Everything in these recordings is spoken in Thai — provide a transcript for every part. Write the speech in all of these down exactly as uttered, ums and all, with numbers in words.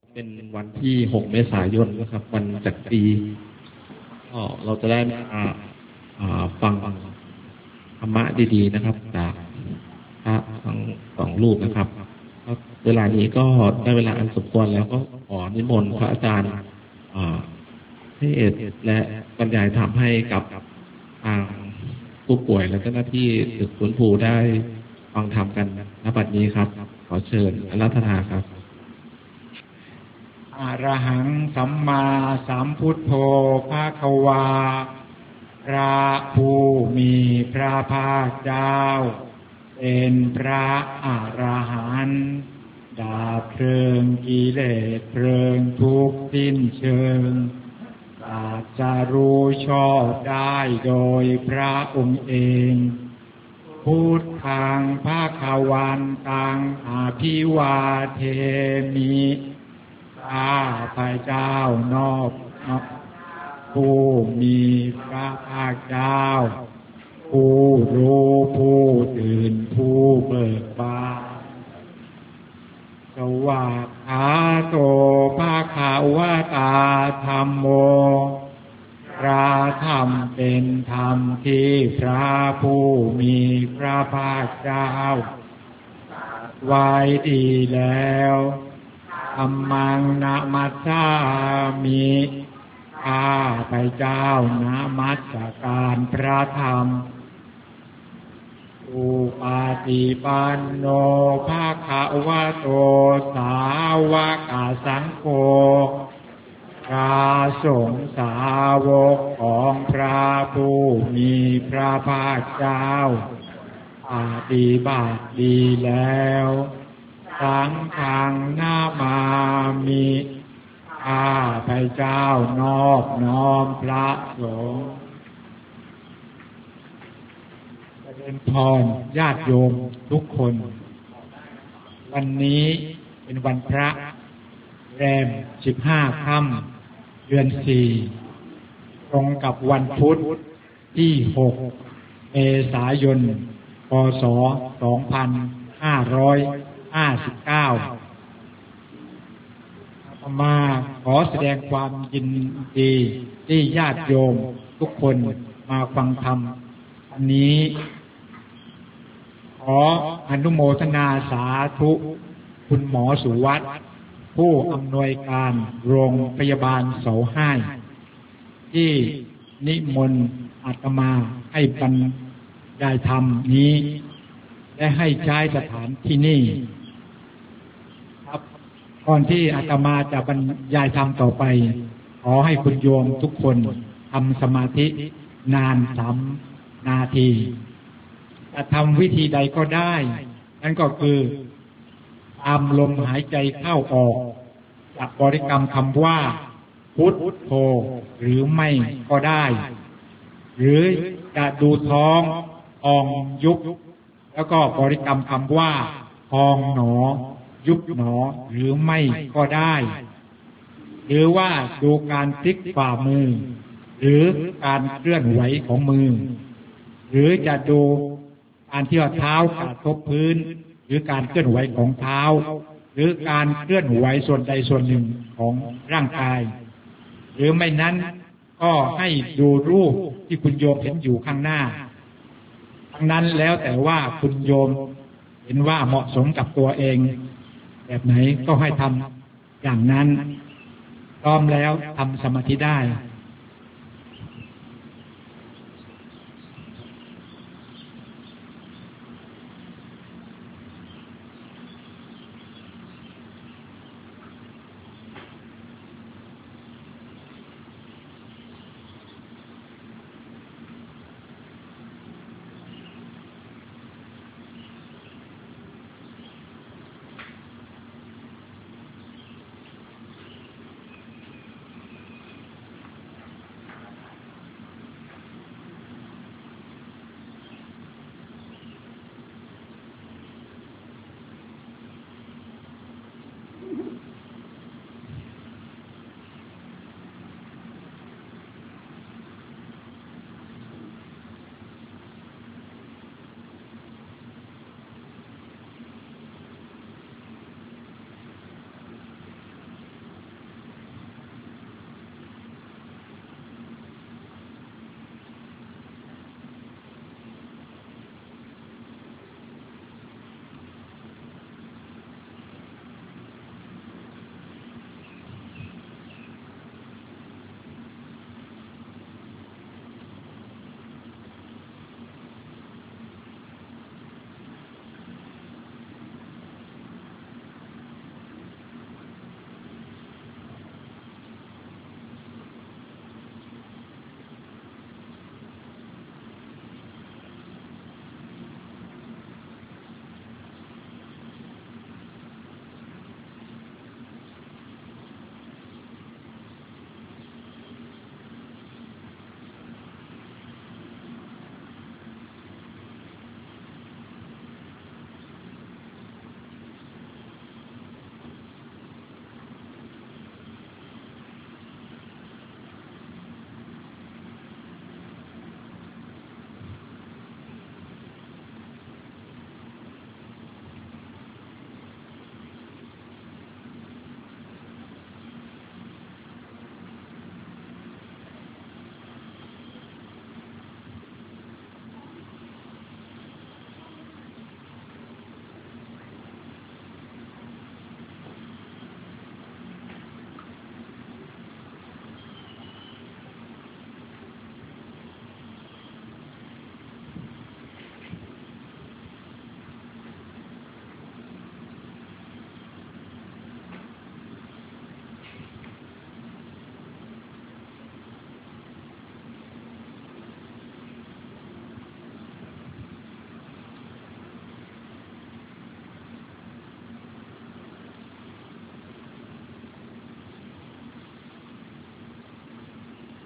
เป็นวันที่หกเมษายนนะครับวันจักรีก็เราจะได้มาฟังธรรมะดีๆนะครับจากพระทั้งสองรูปนะครับเวลานี้ก็ได้เวลาอันสมควรแล้วก็ขอนิมนต์พระอาจารย์ให้เอดและบรรยายธรรมให้กับทางผู้ป่วยและเจ้าหน้าที่ตึกฟื้นฟูได้ฟังธรรมกันณบัดนี้ครับขอเชิญอาราธนาครับอะระหังสัมมาสัมพุทโธภะคะวาพระผู้มีพระภาคเจ้าเป็นพระอรหันต์ดับเพลิงกิเลสเพลิงทุกข์สิ้นเชิงตรัสรู้ชอบได้โดยพระองค์เองพุทธังภคะวันตังอภิวาเทมิข้าพระเจ้านอบน้อมผู้มีพระภาคเจ้าผู้รู้ผู้ตื่นผู้เบิกบานสวากขาโตภะคะวะตาธัมโมพระธรรมเป็นธรรมที่พระผู้มีพระภาคเจ้าไว้ดีแล้วธัมมังนะมัสสามิข้าพระเจ้านมัสการพระธรรมอุปาติปันโนภะคะวะโตสาวกสังโฆพระสงฆ์สาวกของพระผู้มีพระภาคเจ้าปฏิบัติดีแล้วสังฆังนามามิข้าพระเจ้านอบน้อมพระสงฆ์เจริญพรญาติโยมทุกคนวันนี้เป็นวันพระแรมสิบห้าค่ำเดือนสี่ตรงกับวันพุธที่หกเมษายนพ.ศ. สองพันห้าร้อยห้าสิบเก้ามาขอแสดงความยินดีที่ญาติโยมทุกคนมาฟังธรรมอันนี้ขออนุโมทนาสาธุคุณหมอสุวัฒน์ผู้อำนวยการโรงพยาบาลเสาห้ายที่นิมนต์อาตมาให้บรรยายธรรมนี้และให้ใช้สถานที่นี่ครับก่อนที่อาตมาจะบรรยายธรรมต่อไปขอให้คุณโยมทุกคนทำสมาธินานสามนาทีจะทำวิธีใดก็ได้นั่นก็คือตามลมหายใจเข้าออกจะบริกรรมคำว่าพุทโธหรือไม่ก็ได้หรือจะดูท้องพองยุบแล้วก็บริกรรมคำว่าพองหนอยุบหนอหรือไม่ก็ได้หรือว่าดูการพลิกฝ่ามือหรือการเคลื่อนไหวของมือหรือจะดูการที่เท้ากระทบพื้นหรือการเคลื่อนไหวของเท้าหรือการเคลื่อนไหวส่วนใดส่วนหนึ่งของร่างกายหรือไม่นั้นก็ให้ดูรูปที่คุณโยมเห็นอยู่ข้างหน้าทั้งนั้นแล้วแต่ว่าคุณโยมเห็นว่าเหมาะสมกับตัวเองแบบไหนก็ให้ทำอย่างนั้นพร้อมแล้วทำสมาธิได้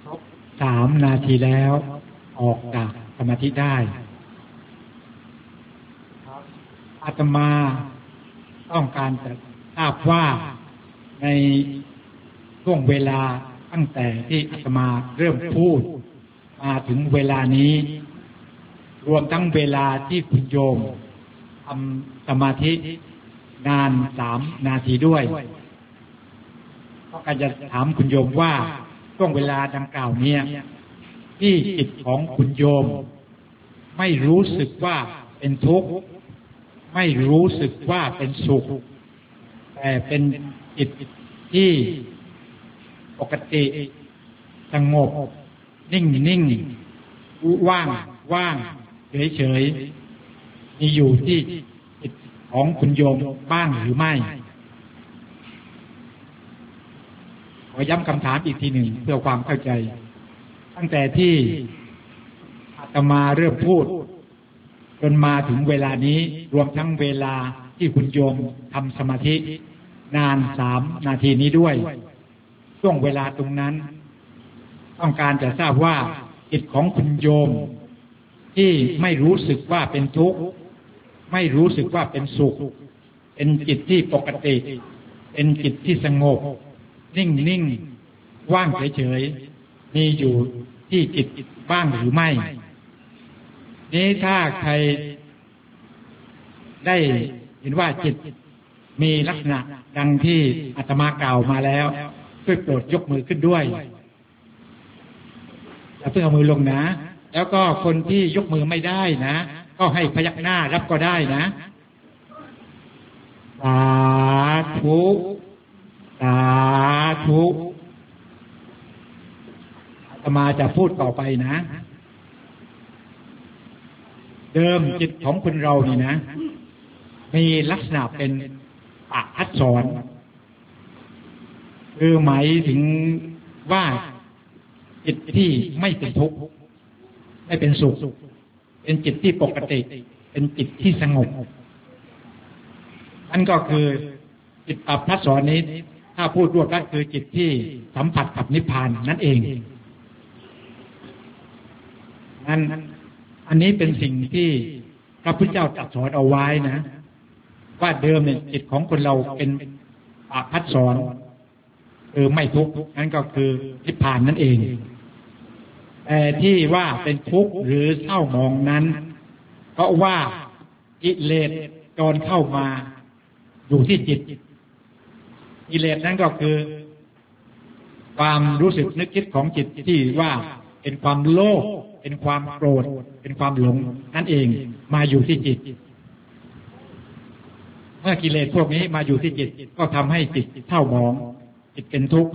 ครบสามนาทีแล้วออกจากสมาธิได้อาตมาต้องการจะทราบว่าในช่วงเวลาตั้งแต่ที่อาตมาเริ่มพูดมาถึงเวลานี้รวมทั้งเวลาที่คุณโยมทำสมาธินานสามนาทีด้วยก็การจะถามคุณโยมว่าช่วงเวลาดังกล่าวนี้ที่จิตของคุณโยมไม่รู้สึกว่าเป็นทุกข์ไม่รู้สึกว่าเป็นสุขแต่เป็นจิตที่ปกติสงบนิ่งนิ่งว่างว่างเฉยเฉยมีอยู่ที่จิตของคุณโยมบ้างหรือไม่ขอย้ำคำถามอีกทีหนึ่งเพื่อความเข้าใจตั้งแต่ที่อาตมาเริ่มพูดจนมาถึงเวลานี้รวมทั้งเวลาที่คุณโยมทำสมาธินานสามนาทีนี้ด้วยช่วงเวลาตรงนั้นต้องการจะทราบว่าจิตของคุณโยมที่ไม่รู้สึกว่าเป็นทุกข์ไม่รู้สึกว่าเป็นสุขเป็นจิตที่ปกติเป็นจิตที่สงบนิ่งนิ่งว่างเฉยๆมีอยู่ที่จิตบ้างหรือไม่นี้ถ้าใครได้เห็นว่าจิตมีลักษณะดังที่อาตมากล่าวมาแล้วช่วยโปรดยกมือขึ้นด้วยอย่าเพิ่งเอามือลงนะแล้วก็คนที่ยกมือไม่ได้นะก็ให้พยักหน้ารับก็ได้นะสาธุสาธุอาตมาจะพูดต่อไปนะเดิมจิตของคนเรานี่นะมีลักษณะเป็นอภัสสรคือหมายถึงว่าจิตที่ไม่เป็นทุกข์ไม่เป็นสุขเป็นจิตที่ปกติเป็นจิตที่สงบนั่นก็คือจิตอภัสสรนี้ถ้าพูดรวบรัดคือจิตที่สัมผัสกับนิพพานนั่นเองนั่นอันนี้เป็นสิ่งที่พระพุทธเจ้าตรัสสอนเอาไว้นะว่าเดิมเนี่ยจิตของคนเราเป็นอภัสสรคือไม่ทุกข์นั่นก็คือนิพพานนั่นเองแต่ที่ว่าเป็นทุกข์หรือเศร้าหมองนั้นเพราะว่ากิเลสจรเข้ามาอยู่ที่จิตกิเลสนั้นก็คือความรู้สึกนึกคิดของจิตที่ว่าเป็นความโลภเป็นความโกรธเป็นความหลงนั่นเองมาอยู่ที่จิตเมื่อกิเลสพวกนี้มาอยู่ที่จิตก็ทำให้จิตเศร้าหมองจิตเป็นทุกข์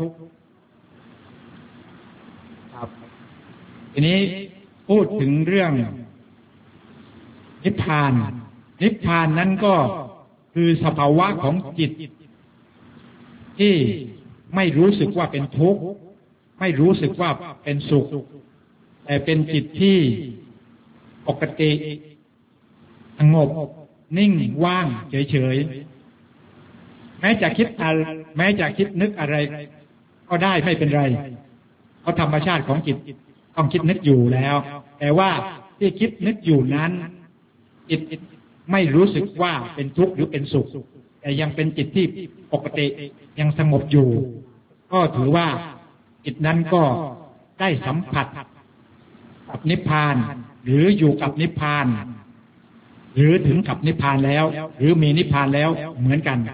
ครับทีนี้พูดถึงเรื่องนิพพานนิพพานนั้นก็คือสภาวะของจิตที่ไม่รู้สึกว่าเป็นทุกข์ไม่รู้สึกว่าเป็นสุขแต่เป็นจิตที่ปกติสงบนิ่งว่างเฉยๆแม้จะคิดอะไรแม้จะคิดนึกอะไรก็ได้ไม่เป็นไรเพราะธรรมชาติของจิตต้องคิดนึกอยู่แล้วแต่ว่าที่คิดนึกอยู่นั้นจิตไม่รู้สึกว่าเป็นทุกข์หรือเป็นสุขแต่ยังเป็นจิตที่ปกติยังสงบอยู่ก็ถือว่าจิตนั้นก็ได้สัมผัสกับนิพพานหรืออยู่กับนิพพานหรือถึงกับนิพพานแล้วหรือมีนิพพานแล้วเหมือนกัน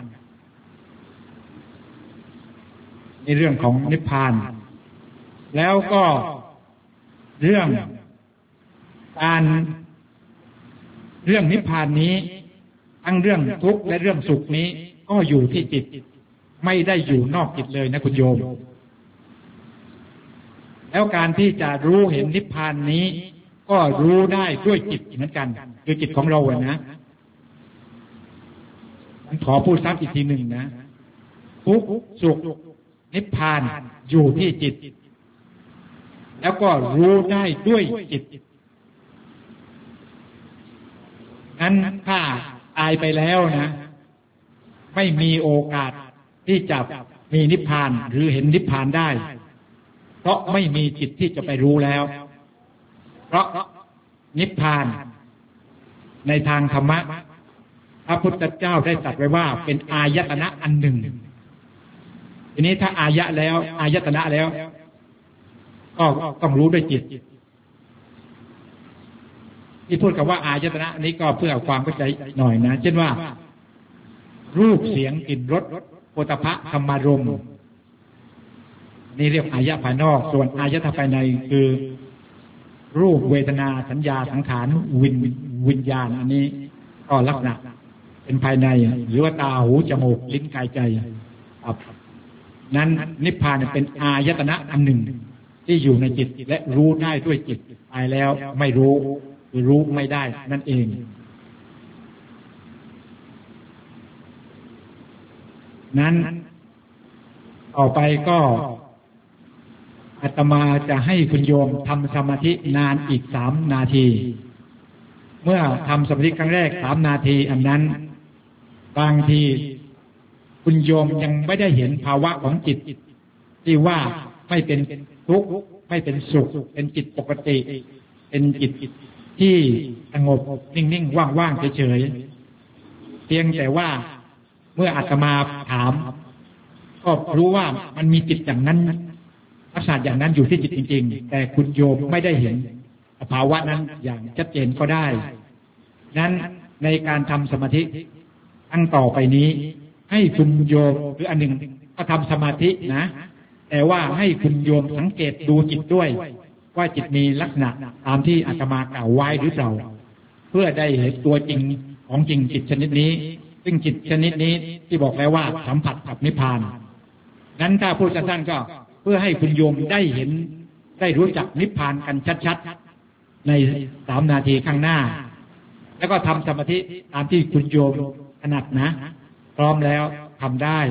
ในเรื่องของนิพพานแล้วก็เรื่องการเรื่องนิพพานนี้ทั้งเรื่องทุกข์และเรื่องสุขนี้ก็อยู่ที่จิตไม่ได้อยู่นอกจิตเลยนะคุณโยมแล้วการที่จะรู้เห็นนิพพานนี้ก็รู้ได้ด้วยจิตเหมือนกันคือจิตของเราอะนะผมขอพูดซ้ำอีกทีหนึ่งนะทุกข์สุขนิพพานอยู่ที่จิตแล้วก็รู้ได้ด้วยจิตงั้นถ้าตายไปแล้วนะไม่มีโอกาสที่จะมีนิพพานหรือเห็นนิพพานได้เพราะไม่มีจิตที่จะไปรู้แล้ว เพราะนิพพานในทางธรรมะพระพุทธเจ้าได้ตรัสไว้ว่าเป็นอายตนะอันหนึ่งทีนี้ถ้าอายะแล้วอายตนะแล้วก็ต้องรู้ด้วยจิตที่พูดกับว่าอายตนะนี้ก็เพื่อความเข้าใจหน่อยนะเช่นว่ารูปเสียงกลิ่นรสโผฏฐัพพะธรรมารมณ์นี่เรียกอายะภายนอกส่วนอายตนะภายในคือรูปเวทนาสัญญาสังขารวิญวิญญาณอันนี้ก็ลักษณะเป็นภายในหรือว่าตาหูจมูกลิ้นกายใจครับนั้นนิพพานเป็นอายตนะอันหนึ่งที่อยู่ในจิตและรู้ได้ด้วยจิตตายแล้วไม่รู้หรือรู้ไม่ได้นั่นเองนั้นต่อไปก็อาตมาจะให้คุณโยมทำสมาธินานอีกสามนาทีเมื่อทำสมาธิครั้งแรกสามนาทีอันนั้นบางทีคุณโยมยังไม่ได้เห็นภาวะของจิตที่ว่าไม่เป็นทุกข์ไม่เป็นสุขเป็นจิตปกติเป็นจิตที่สงบนิ่งๆว่างๆเฉยๆเพียงแต่ว่าเมื่ออาตมาถามก็รู้ว่ามันมีจิตอย่างนั้นลักษณะอย่างนั้นอยู่ที่จิตจริงๆแต่คุณโยมไม่ได้เห็นภาวะนั้นอย่างชัดเจนก็ได้นั้นในการทำสมาธิตั้งต่อไปนี้ให้คุณโยมหรืออันหนึ่งก็ทำสมาธินะแต่ว่าให้คุณโยมสังเกตดูจิตด้วยว่าจิตมีลักษณะตามที่อาตมากล่าวไว้หรือเปล่าเพื่อได้เห็นตัวจริงของจริงจิตชนิดนี้ซึ่งจิตชนิดนี้ที่บอกแล้วว่าสัมผัสกับนิพพานนั้นถ้าพูดสั้นๆก็เพื่อให้คุณโยมได้เห็นได้รู้จักนิพพานกันชัดๆในสามนาทีข้างหน้าแล้วก็ทำสมาธิตามที่คุณโยมถนัดนะพร้อมแล้วทำได้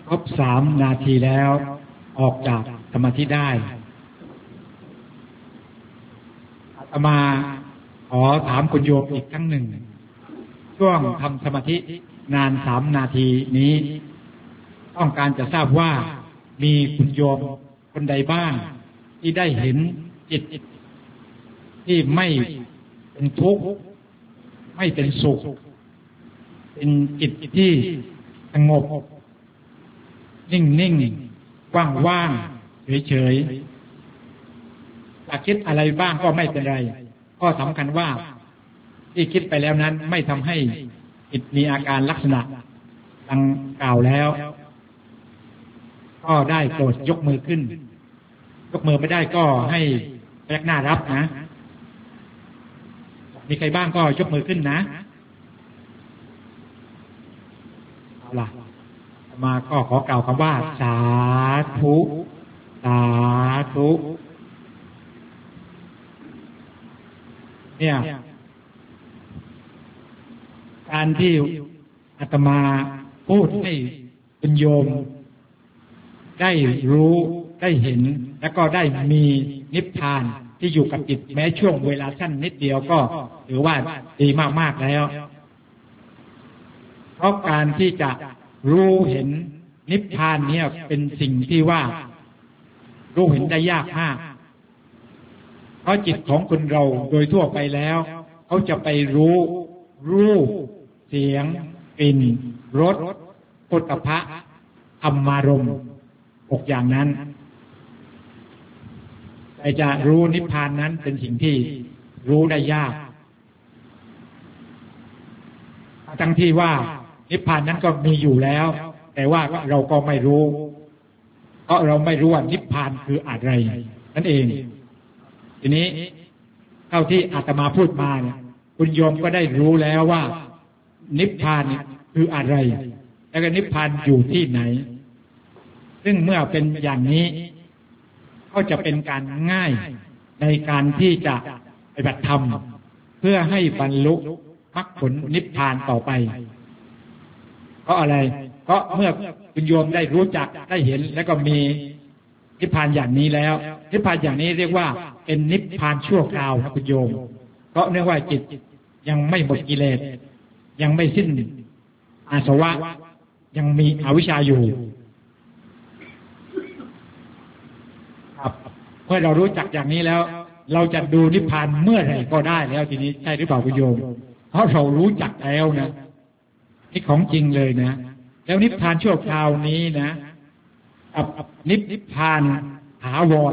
ครบสามนาทีแล้วออกจากสมาธิได้อาตมาขอถามคุณโยมอีกครั้งหนึ่งช่วงทำสมาธินานสามนาทีนี้ต้องการจะทราบว่ามีคุณโยมคนใดบ้างที่ได้เห็นจิตที่ไม่เป็นทุกข์ไม่เป็นสุขเป็นจิตที่สงบนิ่งนิ่งว่างว่างเฉยเฉยอยากคิดอะไรบ้างก็ไม่เป็นไรก็สำคัญว่าที่คิดไปแล้วนั้นไม่ทำให้จิตมีอาการลักษณะดังกล่าวแล้วก็ได้โปรดยกมือขึ้นยกมือไม่ได้ก็ให้พยักหน้ารับนะมีใครบ้างก็ยกมือขึ้นนะเอาล่ะมาก็ขอกล่าวคำว่าสาธุสาธุเนี่ยการที่อาตมาพูดให้คุณโยมได้รู้ได้เห็นแล้วก็ได้มีนิพพานที่อยู่กับจิตแม้ช่วงเวลาสั้นนิดเดียวก็ถือว่าดีมากๆแล้วเพราะการที่จะรู้เห็นนิพพานเนี่ยเป็นสิ่งที่ว่ารู้เห็นได้ยากมากเพราะจิตของคนเราโดยทั่วไปแล้วเขาจะไปรู้รูปเสียงกลิ่นรสโผฏฐัพพะธรรมารมณ์หกอย่างนั้นแต่จะรู้นิพพานนั้นเป็นสิ่งที่รู้ได้ยากทั้งที่ว่านิพพานนั้นก็มีอยู่แล้วแต่ว่าเราก็ไม่รู้เพราะเราไม่รู้ว่านิพพานคืออะไรนั่นเองทีนี้เท่าที่อาตมาพูดมาเนี่ยคุณโยมก็ได้รู้แล้วว่านิพพานคืออะไรแล้วก็นิพพานอยู่ที่ไหนซึ่งเมื่อเป็นอย่างนี้ก็จะเป็นการง่ายในการที่จะปฏิบัติธรรมเพื่อให้บรรลุมรรคผลนิพพานต่อไปเพราะอะไรเพราะเมื่อคุณโยมได้รู้จักได้เห็นแล้วก็มีนิพพานอย่างนี้แล้วนิพพานอย่างนี้เรียกว่าเป็นนิพพานชั่วคราวนะคุณโยมเพราะเนื่องว่าจิตยังไม่หมดกิเลสยังไม่สิ้นอาสวะยังมีอวิชชาอยู่ครับเมื่อเรารู้จักอย่างนี้แล้วเราจะดูนิพพานเมื่อไหร่ก็ได้แล้วทีนี้ใช่หรือเปล่าคุณโยมเพราะเรารู้จักแล้วนะนี่ของจริงเลยนะแล้วนิพพานชั่วคราวนี้นะกับนิพพานถาวร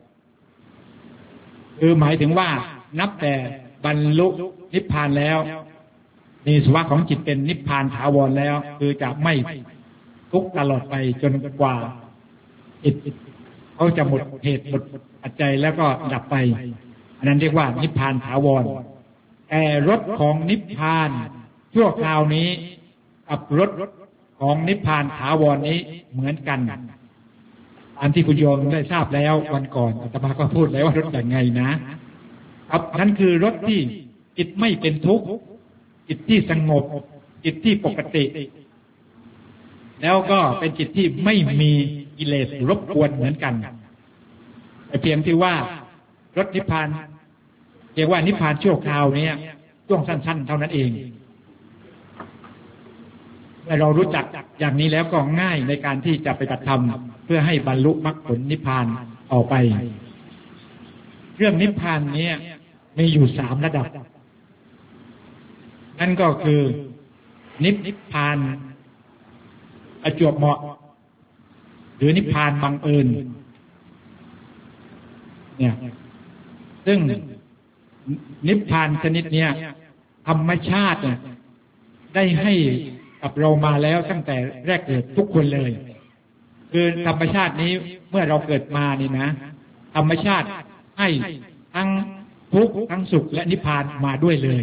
คือหมายถึงว่านับแต่บรรลุนิพพานแล้วมีสภาวะของจิตเป็นนิพพานถาวรแล้วคือจะไม่ทุกข์ตลอดไปจนกว่าจิตเขาจะหมดเหตุหมดปัจจัยแล้วก็ดับไปอันนั้นเรียกว่านิพพานถาวรแต่รสของนิพพานชั่วคราวนี้กับรสของนิพพานถาวรนี้เหมือนกันอันที่คุณโยมได้ทราบแล้ววันก่อนอาตมาก็พูดแล้วว่ารสอย่างไงนะครับนั่นคือรสที่จิตไม่เป็นทุกข์จิตที่สงบจิตที่ปกติแล้วก็เป็นจิตที่ไม่มีกิเลสรบกวนเหมือนกันแต่เพียงที่ว่ารสนิพพานเรียกว่านิพพานชั่วคราวนี้ช่วงสั้นๆเท่านั้นเองเมื่อเรารู้จักอย่างนี้แล้วก็ง่ายในการที่จะไปปฏิบัติธรรมเพื่อให้บรรลุมรรคผลนิพพานต่อไปเรื่องนิพพานนี้มีอยู่สามระดับนั่นก็คือนิพพานประจวบเหมาะหรือนิพพานบังเอิญเนี่ยซึ่งนิพพานชนิดเนี้ยธรรมชาติเนี่ยได้ให้กับเรามาแล้วตั้งแต่แรกเกิดทุกคนเลยคือธรรมชาตินี้เมื่อเราเกิดมานี่นะธรรมชาติให้ทั้งทุกข์ทั้งสุขและนิพพานมาด้วยเลย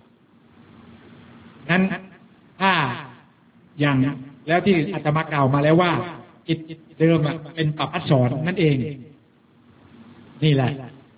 นั้นถ้าอย่างแล้วที่อาตมากล่าวมาแล้วว่าจิตเดิมเป็นปัปพัสสรนั่นเองนี่แหละ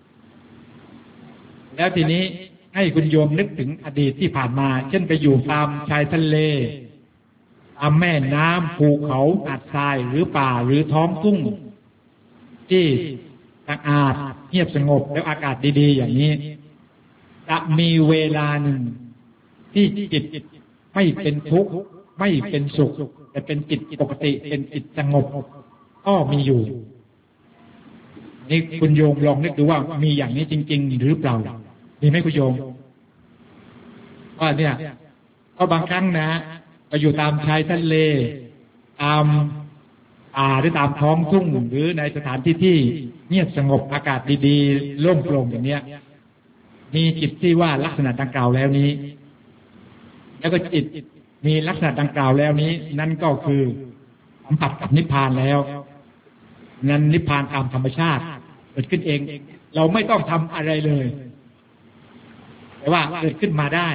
แล้วทีนี้ให้คุณโยมนึกถึงอดีตที่ผ่านมาเช่นไปอยู่ตามชายทะเลตามแม่น้ำภูเขาหาดทรายหรือป่าหรือท้องทุ่งที่สะอาดเงียบสงบแล้วอากาศดีๆอย่างนี้จะมีเวลาหนึ่งที่จิตไม่เป็นทุกข์ไม่เป็นสุขแต่เป็นจิตปกติเป็นจิตสงบก็มีอยู่นี่คุณโยมลองนึกดูว่ามีอย่างนี้จริงๆหรือเปล่ามีไหมคุณโยมว่าเนี่ยก็บางครั้งนะไปอยู่ตามชายทะเลตามป่าหรือตามท้องทุ่งหรือในสถานที่ที่เงียบสงบอากาศดีๆโล่งโปร่งอย่างเนี้ยมีจิตที่ว่าลักษณะดังกล่าวแล้วนี้แล้วก็จิตมีลักษณะดังกล่าวแล้วนี้นั่นก็คือสัมผัสกับนิพพานแล้วนั้นนิพพานตามธรรมชาติเกิดขึ้นเองเราไม่ต้องทำอะไรเลยแต่ว่าเกิดขึ้นมาได้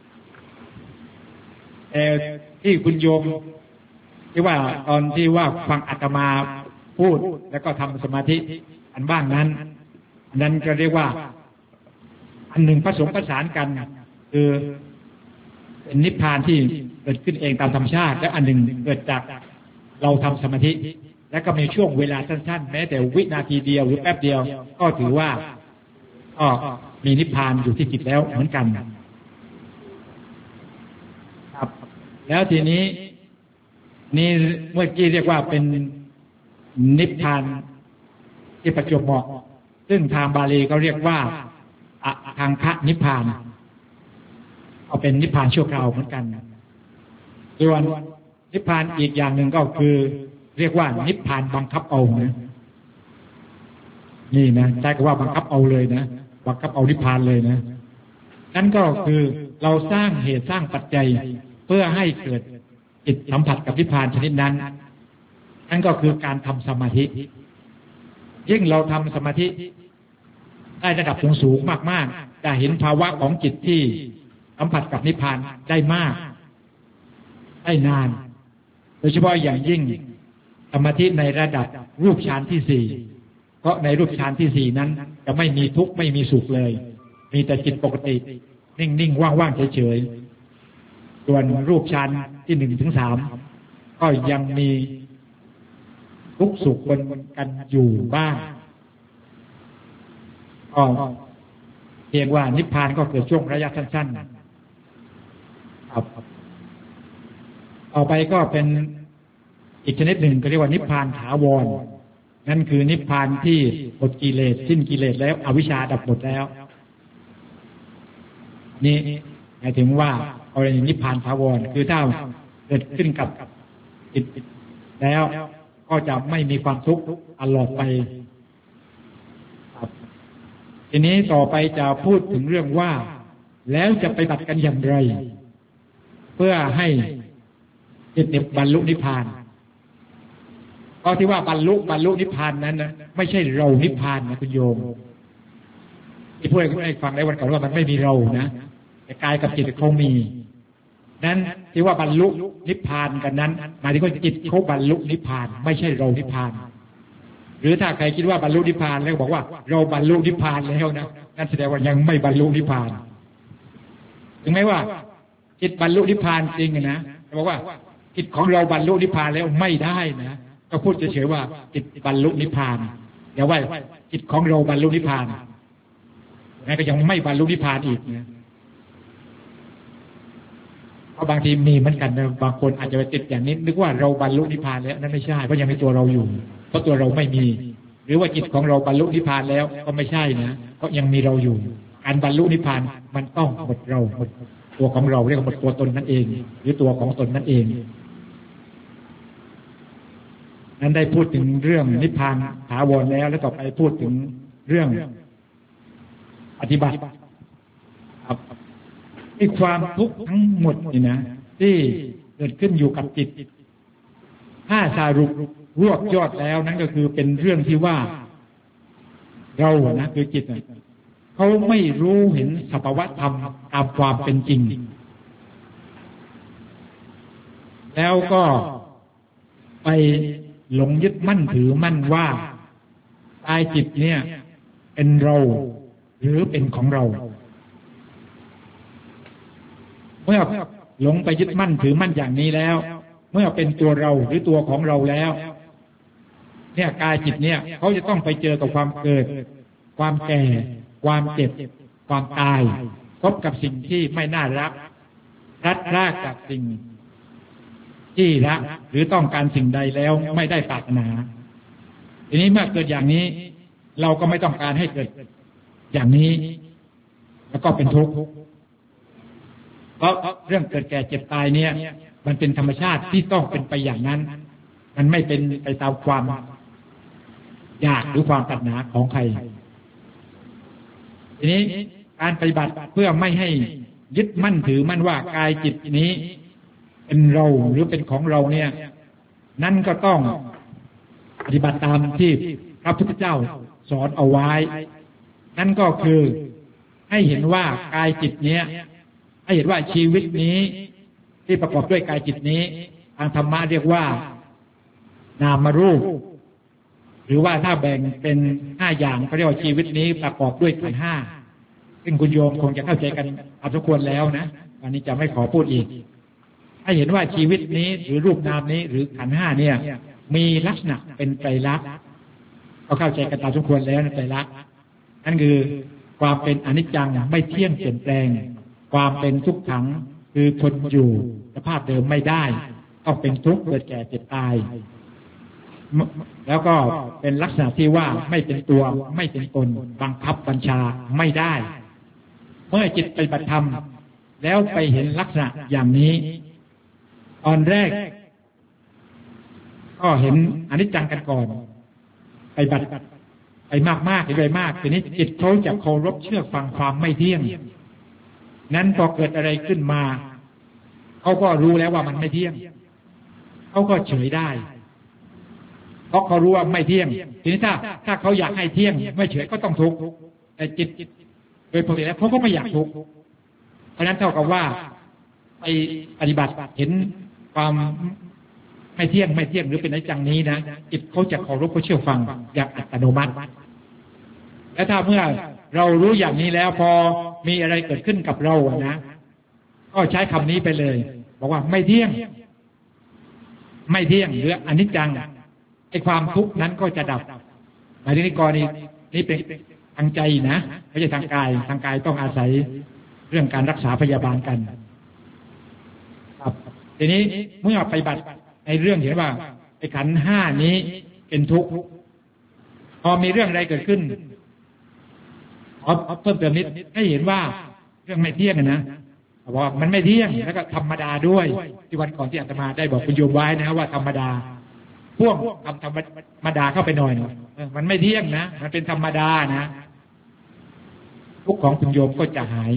แต่ที่คุณโยมที่ว่าตอนที่ว่าฟังอาตมาพูดแล้วก็ทำสมาธิอันบ้างนั้นนั้นก็เรียกว่าอันหนึ่งผสมผสานกันคือเป็นนิพพานที่เกิดขึ้นเองตามธรรมชาติและอันหนึ่งเกิดจากเราทำสมาธิและก็มีช่วงเวลาสั้นๆแม้แต่วินาทีเดียวหรือแป๊บเดียวก็ถือว่าก็มีนิพพานอยู่ที่จิตแล้วเหมือนกันครับแล้วทีนี้นี่เมื่อกี้เรียกว่าเป็นนิพพานที่ประจวบเหมาะซึ่งทางบาลีเขาเรียกว่าอะทังคะนิพพานเอาเป็นนิพพานชั่วคราวเหมือนกันส่วนนิพพานอีกอย่างหนึ่งก็คือเรียกว่านิพพานบังคับเอานะนี่นะใช้คำว่าบังคับเอาเลยนะบังคับเอานิพพานเลยนะนั่นก็คือเราสร้างเหตุสร้างปัจจัยเพื่อให้เกิดจิตสัมผัสกับนิพพานชนิดนั้นนั่นก็คือการทำสมาธิยิ่งเราทำสมาธิได้ระดับสูงสูงมากๆจะเห็นภาวะของจิตที่สัมผัสกับนิพพานได้มากได้นานโดยเฉพาะอย่างยิ่งสมาธิในระดับรูปฌานที่สี่เพราะในรูปฌานที่สี่นั้นจะไม่มีทุกข์ไม่มีสุขเลยมีแต่จิตปกตินิ่งๆว่างๆเฉยๆส่วนรูปฌานที่หนึ่งถึงสามก็ยังมีทุกข์สุขปนกันอยู่บ้างก็เพียงว่านิพพานก็เกิดช่วงระยะสั้นๆครับต่อไปก็เป็นอีกชนิดหนึ่งก็เรียกว่านิพพานถาวรนั่นคือนิพพานที่หมดกิเลสสิ้นกิเลสแล้วอวิชชาดับหมดแล้วนี่หมายถึงว่าเอาในนิพพานถาวรคือถ้าเกิดขึ้นกับจิตแล้วก็จะไม่มีความทุกข์ตลอดไปทีนี้ต่อไปจะพูดถึงเรื่องว่าแล้วจะไปปฏิบัติกันอย่างไรเพื่อให้จิตบรรลุนิพพานเพราะที่ว่าบรรลุบรรลุนิพพานนั้นนะไม่ใช่เรานิพพานนะคุณโยมที่พูดให้ฟังในวันก่อนว่ามันไม่มีเรานะแต่กายกับจิตเขามีนั้นที่ว่าบรรลุนิพพานกันนั้นหมายถึงว่าจิตเขาบรรลุนิพพานไม่ใช่เรานิพพานหรือถ้าใครคิดว่าบรรลุนิพพานแล้วบอกว่าเราบรรลุนิพพานแล้วนะนั่นแสดงว่ายังไม่บรรลุนิพพานถึงแม้ว่าจิตบรรลุนิพพานจริงนะบอกว่าจิตของเราบรรลุนิพพานแล้วไม่ได้นะก็พูดเฉยๆว่าจิตบรรลุนิพพานอย่าว่าจิตของเราบรรลุนิพพานนั่นก็ยังไม่บรรลุนิพพานอีกนะเพราะบางทีมีเหมือนกันนะบางคนอาจจะไปติดอย่างนี้นึกว่าเราบรรลุนิพพานแล้วนั่นไม่ใช่เพราะยังมีตัวเราอยู่เพราะตัวเราไม่มีหรือว่าจิตของเราบรรลุนิพพานแล้วก็ไม่ใช่นะเพราะยังมีเราอยู่การบรรลุนิพพานมันต้องหมดเราหมดตัวของเราเรียกว่าหมดตัวตนนั่นเองหรือตัวของตนนั่นเองนั้นได้พูดถึงเรื่องนิพพานถาวรแล้วแล้วต่อไปพูดถึงเรื่องปฏิบัติครับที่ความทุกข์ทั้งหมดนี่นะที่เกิดขึ้นอยู่กับจิตถ้าสรุปรวบยอดแล้วนั่นก็คือเป็นเรื่องที่ว่าเรานะคือจิตเขาไม่รู้เห็นสภาวะธรรมตามความเป็นจริงแล้วก็ไปหลงยึดมั่นถือมั่นว่ากายจิตเนี่ยเป็นเราหรือเป็นของเราเมื่อหลงไปยึดมั่นถือมั่นอย่างนี้แล้วเมื่อเป็นตัวเราหรือตัวของเราแล้วเนี่ยกายจิตเนี่ยเขาจะต้องไปเจอกับความเกิดความแก่ความเจ็บความตายพบกับสิ่งที่ไม่น่ารักรัดรากกับสิ่งที่รักหรือต้องการสิ่งใดแล้วไม่ได้ปรารถนาทีนี้เมื่อเกิดอย่างนี้เราก็ไม่ต้องการให้เกิดอย่างนี้แล้วก็เป็นทุกข์เพราะเรื่องเกิดแก่เจ็บตายเนี่ยมันเป็นธรรมชาติที่ต้องเป็นไปอย่างนั้นมันไม่เป็นไปตามความอยากหรือความปรารถนาของใครทีนี้การปฏิบัติเพื่อไม่ให้ยึดมั่นถือมั่นว่ากายจิตนี้เป็นเราหรือเป็นของเราเนี่ยนั่นก็ต้องปฏิบัติตามที่พระพุทธเจ้าสอนเอาไว้นั่นก็คือให้เห็นว่ากายจิตเนี้ยให้เห็นว่าชีวิตนี้ที่ประกอบด้วยกายจิตนี้ทางธรรมะเรียกว่านามรูปหรือว่าถ้าแบ่งเป็นห้าอย่างเขาเรียกว่าชีวิตนี้ประกอบด้วยขันธ์ห้าซึ่งคุณโยมคงจะเข้าใจกันพอสมควรแล้วนะวันนี้จะไม่ขอพูดอีกให้เห็นว่าชีวิตนี้หรือรูปนามนี้หรือขันธ์ห้าเนี่ยมีลักษณะเป็นไตรลักษณ์ก็เข้าใจกันตามสมควรแล้วในไตรลักษณ์นั่นคือความเป็นอนิจจังไม่เที่ยงเปลี่ยนแปลงความเป็นทุกขังคือทนอยู่สภาพเดิมไม่ได้ต้องเป็นทุกข์เกิดแก่เจ็บตายแล้วก็เป็นลักษณะที่ว่าไม่เป็นตัวไม่เป็นตนบังคับบัญชาไม่ได้เมื่อจิตปฏิบัติธรรมแล้วไปเห็นลักษณะอย่างนี้ตอนแรกก็เห็นอนิจจังกันก่อนไปบัติไปมากมากไปมากทีนี้จิตเขาจะเคารพเชื่อฟังความไม่เที่ยงนั้นพอเกิดอะไรขึ้นมาเขาก็รู้แล้วว่ามันไม่เที่ยงเขาก็เฉยได้เพราะเขารู้ว่าไม่เที่ยงทีนี้ถ้าถ้าเขาอยากให้เที่ยงไม่เฉยก็ต้องทุกข์แต่จิตโดยปกติแล้วเขาก็ไม่อยากทุกข์เพราะนั้นเท่ากับว่าไปปฏิบัติเห็นความไม่เที่ยงไม่เที่ยงหรือเป็นอนิจจังนี้นะจิตเขาจะเคารพเขาเชื่อฟังอย่างอัตโนมัติและถ้าเมื่อเรารู้อย่างนี้แล้วพอมีอะไรเกิดขึ้นกับเรานะก็ใช้คำนี้ไปเลยบอกว่าไม่เที่ยงไม่เที่ยงหรืออนิจจังไอ้ความทุกข์นั้นก็จะดับหมายถึงในกรณีนี้เป็นทางใจนะไม่ใช่ทางกายทางกายต้องอาศัยเรื่องการรักษาพยาบาลกันครับทีนี้เมื่อไปบัติในเรื่องเห็นว่าไอ้ขันธ์ห้านี้เป็นทุกข์พอมีเรื่องอะไรเกิดขึ้นขอเพิ่มเติมนิดให้เห็นว่าเรื่องไม่เที่ยงนะบอกว่ามันไม่เที่ยงแล้วก็ธรรมดาด้วยที่วันก่อนที่อาตมาได้บอกคุณโยมไว้นะว่าธรรมดาพ่วงคำธรรมดาเข้าไปหน่อยมันไม่เที่ยงนะมันเป็นธรรมดานะทุกข์ของคุณโยมก็จะหาย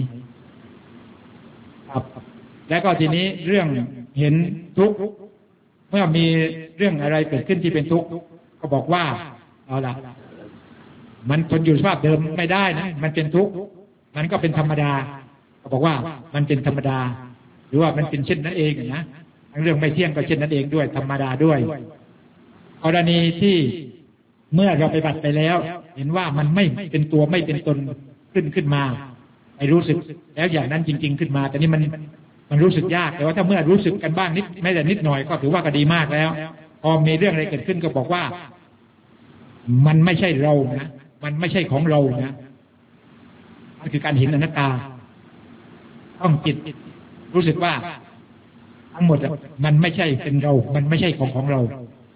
ครับแล้วก็ทีนี้เรื่องเห็นทุกข์เมื่อมีเรื่องอะไรเกิดขึ้นที่เป็นทุกข์ก็บอกว่าเอาล่ะมันทนอยู่สภาพเดิมไม่ได้นะมันเป็นทุกข์มันก็เป็นธรรมดาก็บอกว่ามันเป็นธรรมดาหรือว่ามันเป็นเช่นนั้นเองนะทั้งเรื่องไม่เที่ยงก็เช่นนั้นเองด้วยธรรมดาด้วยกรณีที่เมื่อเราไปบัติไปแล้วเห็นว่ามันไม่เป็นตัวไม่เป็นตนขึ้นขึ้นมาไอ้รู้สึกแล้วอย่างนั้นจริงๆขึ้นมาแต่นี่มันมันรู้สึกยากแต่ว่าถ้าเมื่อรู้สึกกันบ้างนิดไม่แต่นิดหน่อยก็ถือว่าก็ดีมากแล้วพอมีเรื่องอะไรเกิดขึ้นก็บอกว่ามันไม่ใช่เรานะมันไม่ใช่ของเรานะมันคือการเห็นอนัตตาต้องจิตรู้สึกว่าทั้งหมดมันไม่ใช่เป็นเรามันไม่ใช่ของของเรา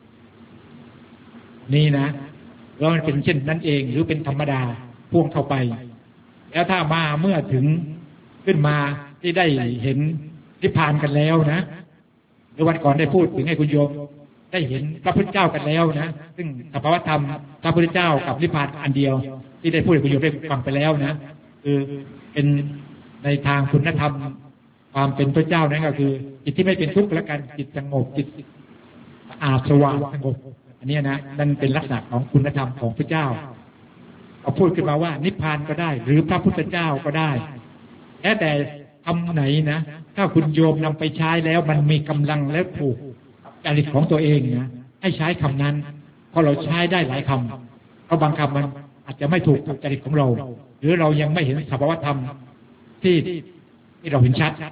นี่นะแล้วมันเป็นเช่นนั้นเองหรือเป็นธรรมดาพ่วงเข้าไปแล้วถ้ามาเมื่อถึงขึ้นมาที่ได้เห็นนิพพานกันแล้วนะหรือวันก่อนได้พูดถึงให้คุณโยมได้เห็นพระพุทธเจ้ากันแล้วนะซึ่งสภาวธรรมพระพุทธเจ้ากับนิพพานอันเดียวที่ได้พูดให้คุณโยมได้ฟังไปแล้วนะคือเป็นในทางคุณธรรมความเป็นพระเจ้านั่นก็คือจิตที่ไม่เป็นทุกข์และการจิตสงบจิตอาบสว่างสงบอันนี้นะนั่นเป็นลักษณะของคุณธรรมของพระเจ้าเขาพูดขึ้นมาว่านิพพานก็ได้หรือพระพุทธเจ้าก็ได้แล้วแต่คำไหนนะถ้าคุณโยมนำไปใช้แล้วมันมีกำลังและถูกจริตของตัวเองนะให้ใช้คำนั้นเพราะเราใช้ได้หลายคำเพราะบางคำมันอาจจะไม่ถูกจริตของเราหรือเรายังไม่เห็นสภาวธรรมที่ที่เราเห็นชัด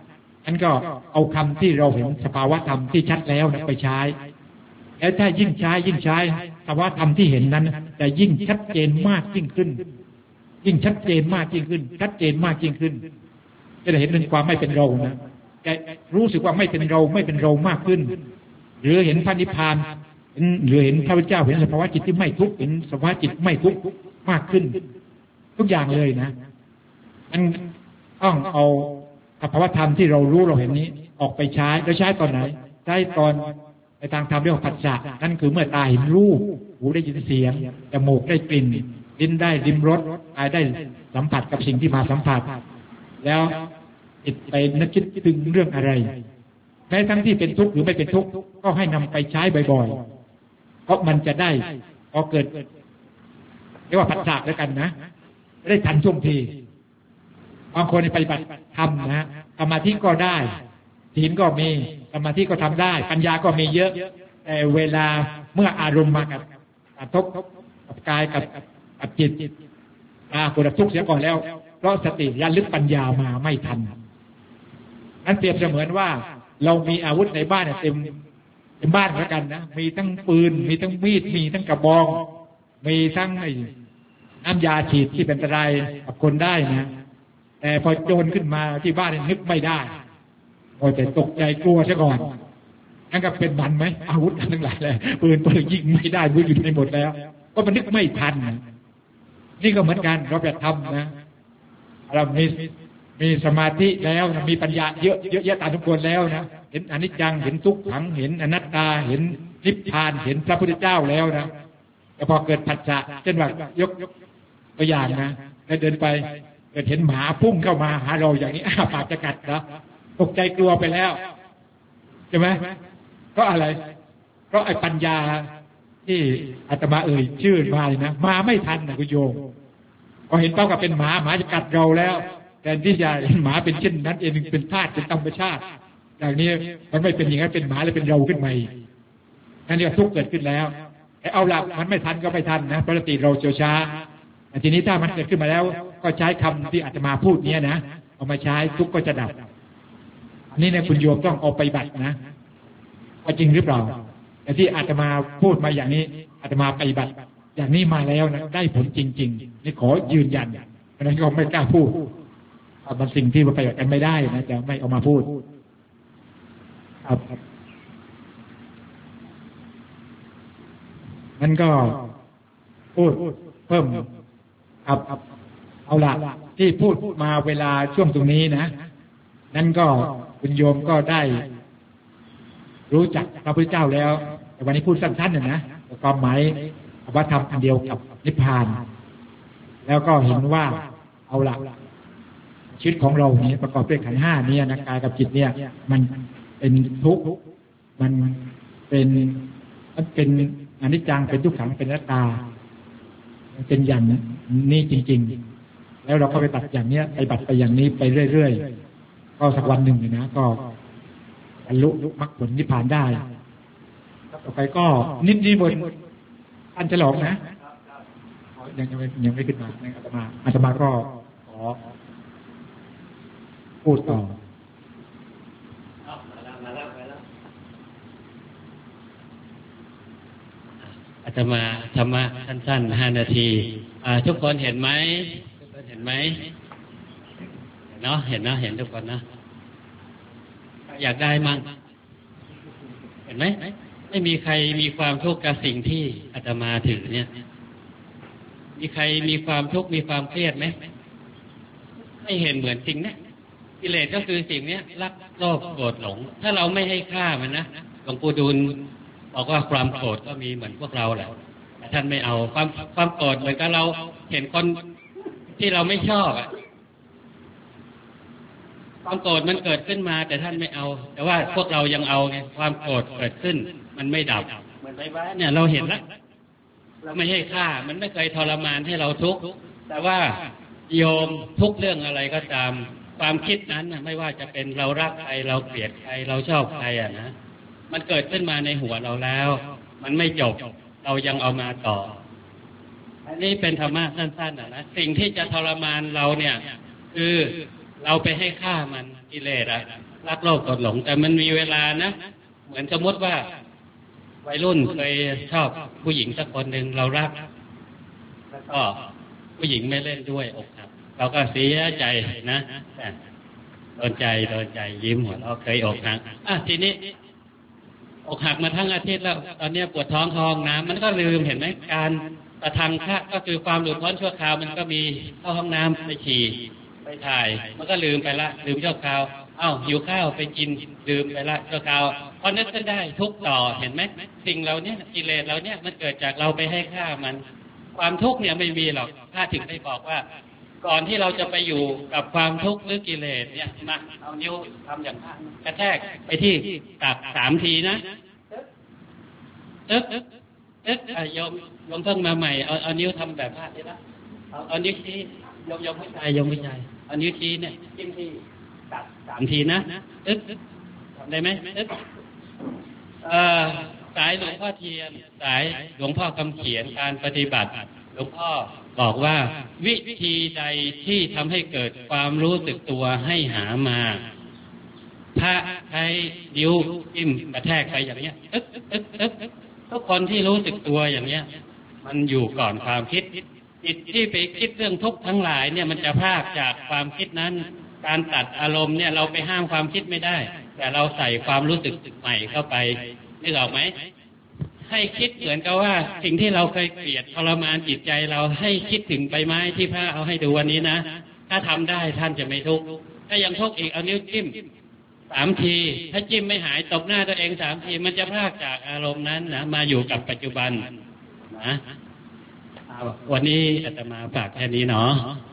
อันก็เอาคำที่เราเห็นสภาวะธรรมที่ชัดแล้วนะไปใช้แล้วถ้ายิ่งใช้ยิ่งใช้สภาวะธรรมที่เห็นนั้นจะยิ่งชัดเจนมากยิ่งขึ้นยิ่งชัดเจนมากยิ่งขึ้นชัดเจนมากยิ่งขึ้นจะได้เห็นเป็นความไม่เป็นเรานะจะรู้สึกว่าไม่เป็นเราไม่เป็นเรามากขึ้นหรือเห็นพระนิพพานหรือเห็นพระพุทธเจ้าเห็นสภาวะจิตที่ไม่ทุกข์เห็นสภาวะจิตไม่ทุกข์มากขึ้นทุกอย่างเลยนะมันต้องเอาสภาวะธรรมที่เรารู้เราเห็นนี้ออกไปใช้แล้วใช้ตอนไหนใช้ตอนในทางธรรมเรียกว่าปัจจะนั่นคือเมื่อตาเห็นรูปหูได้ยินเสียงจมูกได้กลิ่นลิ้นได้ลิ้มรสกายได้สัมผัสกับสิ่งที่มาสัมผัสแล้วจิตไปนึกคิดถึงเรื่องอะไรแม้ทั้งที่เป็นทุกข์หรือไม่เป็นทุกข์ก็ให้นำไปใช้บ่อยๆเพราะมันจะได้พอเกิดเรียกว่าปัจจะแล้วกันนะได้ทันท่วงทีบางคนในปฏิบัติธรรมนะสมาธิก็ได้ศีลก็มีสมาธิก็ทำได้ปัญญาก็มีเยอะแต่เวลาเมื่ออารมณ์มากระทบกับกายกับกับจิตอ่าคนทุกข์เสียก่อนแล้วเพราะสติระลึกปัญญามาไม่ทันนั้นเปรียบเสมือนว่าเรามีอาวุธในบ้านเต็มเต็มบ้านแล้วกันนะมีทั้งปืนมีทั้งมีดมีทั้งกระบองมีทั้งไอ้น้ำยาฉีดที่เป็นอันตรายกับคนได้นะแต่พอโจรขึ้นมาที่บ้านนึกไม่ได้โอ้แต่ตกใจกลัวซะก่อนนั่นก็เป็นมันไหมอาวุธทั้งหลายเลยปืนปืนยิงไม่ได้ปืนอยู่ในหมดแล้วก็มันนึกไม่ทันนี่ก็เหมือนกันเราแบบทำนะเรามีมีสมาธิแล้วนะมีปัญญาเยอะเยอะแยะตามทุกคนแล้วนะเห็นอนิจจังเห็นทุกขังเห็นอนัตตาเห็นนิพพานเห็นพระพุทธเจ้าแล้วนะแต่พอเกิดผัสสะเช่นว่ายกตัวอย่างนะแล้วเดินไปเกิดเห็นหมาพุ่งเข้ามาหาเราอย่างนี้อ้าปากจะกัดนะตกใจกลัวไปแล้วใช่ไหมเพราะอะไรเพราะไอ้ปัญญาที่อาตมาเอ่ยชื่อมาเลยนะมาไม่ทันนะคุณโยมพอเห็นเป้ากับเป็นหมาหมาจะกัดเราแล้วแต่ที่จะเห็นหมาเป็นเช่นนั้นเองเป็นธาตุเป็นธรรมชาติอย่างนี้มันไม่เป็นอย่างนั้นเป็นหมาเลยเป็นเราขึ้นมานั่นเรียกทุกข์เกิดขึ้นแล้วไอ้เอาหลักมันไม่ทันก็ไม่ทันนะปกติเราเจ้าช้าแต่ทีนี้ถ้ามันเกิดขึ้นมาแล้วก็ใช้คำที่อาตมาพูดเนี้ยนะเอามาใช้ทุกข์ก็จะดับอันนี้เนี่ยคุณโยมต้องเอาไปบัตรนะว่าจริงหรือเปล่าแต่ที่อาตมาพูดมาอย่างนี้อาตมาไปบัตรอย่างนี้มาแล้วนะได้ผลจริงๆนี่ขอยืนยันเพราะนั้นก็ไม่กล้าพูดบางสิ่งที่มันไปกันไม่ได้นะจะไม่เอามาพูดครับนั่นก็พูดเพิ่มครับเอาละที่พูดมาเวลาช่วงตรงนี้นะนั่นก็คุณโยมก็ได้รู้จักพระพุทธเจ้าแล้วแต่วันนี้พูดสั้นๆนะความหมายว่าธรรมอันเดียวกับนิพพานแล้วก็เห็นว่าเอาละชีวิตของเราเนี่ยประกอบด้วยขันธ์ห้าเนี่ยนะกายกับจิตเนี่ยมันเป็นทุกข์มันเป็นมันเป็นอนิจจังเป็นทุกขังเป็นอนัตตาเป็นอย่างนี้จริงๆแล้วเราก็ไปตัดอย่างเนี้ยไปบัดไปอย่างนี้ไปเรื่อยๆก็สักวันหนึ่งนะก็บรรลุมรรคผลนิพพานได้ต่อไปก็นิดนิบนอันฉลองนะยังยังไม่ยังไม่ขึ้นมาอาตมาอาตมาก็ขอพูดต่ออาตมาธรรมะสั้นๆห้านาทีทุกคนเห็นไหมทุกคนเห็นไหมเนาะเห็นนะเห็นทุกคนนะอยากได้มั่งเห็นไหมไม่มีใครมีความทุกข์กับสิ่งที่อาตมาถือเนี่ยมีใครมีความทุกข์มีความเครียดไหมไม่เห็นเหมือนสิ่งนี้กิเลสก็คือสิ่งนี้รักโลภโกรธหลงถ้าเราไม่ให้ค่ามันนะหลวงปู่ดูลบอกว่าความโกรธก็มีเหมือนพวกเราแหละแต่ท่านไม่เอาความความโกรธเหมือนกับเราเห็นคนที่เราไม่ชอบอ่ะความโกรธมันเกิดขึ้นมาแต่ท่านไม่เอาแต่ว่าพวกเรายังเอาไงความโกรธเกิดขึ้นมันไม่ดับเหมือนไฟฟ้าเนี่ยเราเห็นแล้วเราไม่ให้ค่ามันไม่เคยทรมานให้เราทุกข์แต่ว่าโยมทุกเรื่องอะไรก็ตามความคิดนั้นไม่ว่าจะเป็นเรารักใครเราเกลียดใครเราชอบใครอ่ะนะมันเกิดขึ้นมาในหัวเราแล้วมันไม่จบเรายังเอามาต่ออันนี้เป็นธรรมะสั้นๆนะสิ่งที่จะทรมานเราเนี่ยคือเราไปให้ค่ามันกิเลสอ่ะรักโลภโกรธหลงแต่มันมีเวลานะเหมือนสมมติว่าวัยรุ่นเคยชอบผู้หญิงสักคนหนึ่งเรารักแล้วก็ผู้หญิงไม่เล่นด้วยอกหักเราก็เสียใจนะโดนใจโดนใจยิ้มหัวเราะเคยอกหักอ่ะทีนี้อกหักมาทั้งอาทิตย์แล้วตอนนี้ปวดท้องท้องน้ำมันก็ลืมเห็นไหมการประทังคะก็คือความหลุดพ้นชั่วคราวมันก็มีเข้าห้องน้ำไปฉี่ไปถ่ายมันก็ลืมไปละลืมชั่วคราวเอ้าหิวข้าวไปกินลืมไปละชั่วคราวพอนึกขึ้นได้ทุกต่อเห็นไหมสิ่งเราเนี้ยกิเลสเราเนี้ยมันเกิดจากเราไปให้ค่ามันความทุกข์เนี่ยไม่มีหรอกถ้าถึงได้บอกว่าก่อนที่เราจะไปอยู่กับความทุกข์หรือกิเลสเนี่ยมาเอานิ้วทำอย่างนั้นกระแทกไปที่ตักสามทีนะตึ๊กตึ๊กตึ๊กโยมโยมเพิ่งมาใหม่เอาเอานิ้วทำแบบพลาดได้ละเอาเอานิ้วชี้โยมโยมไม่ใจโยมไม่ใจเอานิ้วชี้เนี่ยจิ้มที่ตักสามทีนะตึ๊กทำได้ไหมตึ๊กเอ่อสายหลวงพ่อเทียนสายหลวงพ่อคำเขียนการปฏิบัติหลวงพ่อบอกว่าวิธีใดที่ทำให้เกิดความรู้สึกตัวให้หามาถ้าใช้นิ้วจิ้มกระแทกไปอย่างเนี้ยตึ๊กตึ๊กตึ๊กทุกคนที่รู้สึกตัวอย่างเนี้ยมันอยู่ก่อนความคิดจิตที่ไปคิดเรื่องทุกข์ทั้งหลายเนี่ยมันจะพากจากความคิดนั้นการตัดอารมณ์เนี่ยเราไปห้ามความคิดไม่ได้แต่เราใส่ความรู้สึกใหม่เข้าไปนึกออกไหมให้คิดเหมือนกับว่าสิ่งที่เราเคยเกลียดทรมานจิตใจเราให้คิดถึงใบไม้ที่พระเอาให้ดูวันนี้นะถ้าทำได้ท่านจะไม่ทุกข์ถ้ายังทุกข์อีกเอานิ้วจิ้มสามทีถ้าจิ้มไม่หายตบหน้าตัวเองสามทีมันจะพากจากอารมณ์นั้นนะมาอยู่กับปัจจุบันนะวันนี้อาตมาฝากแค่นี้เนาะ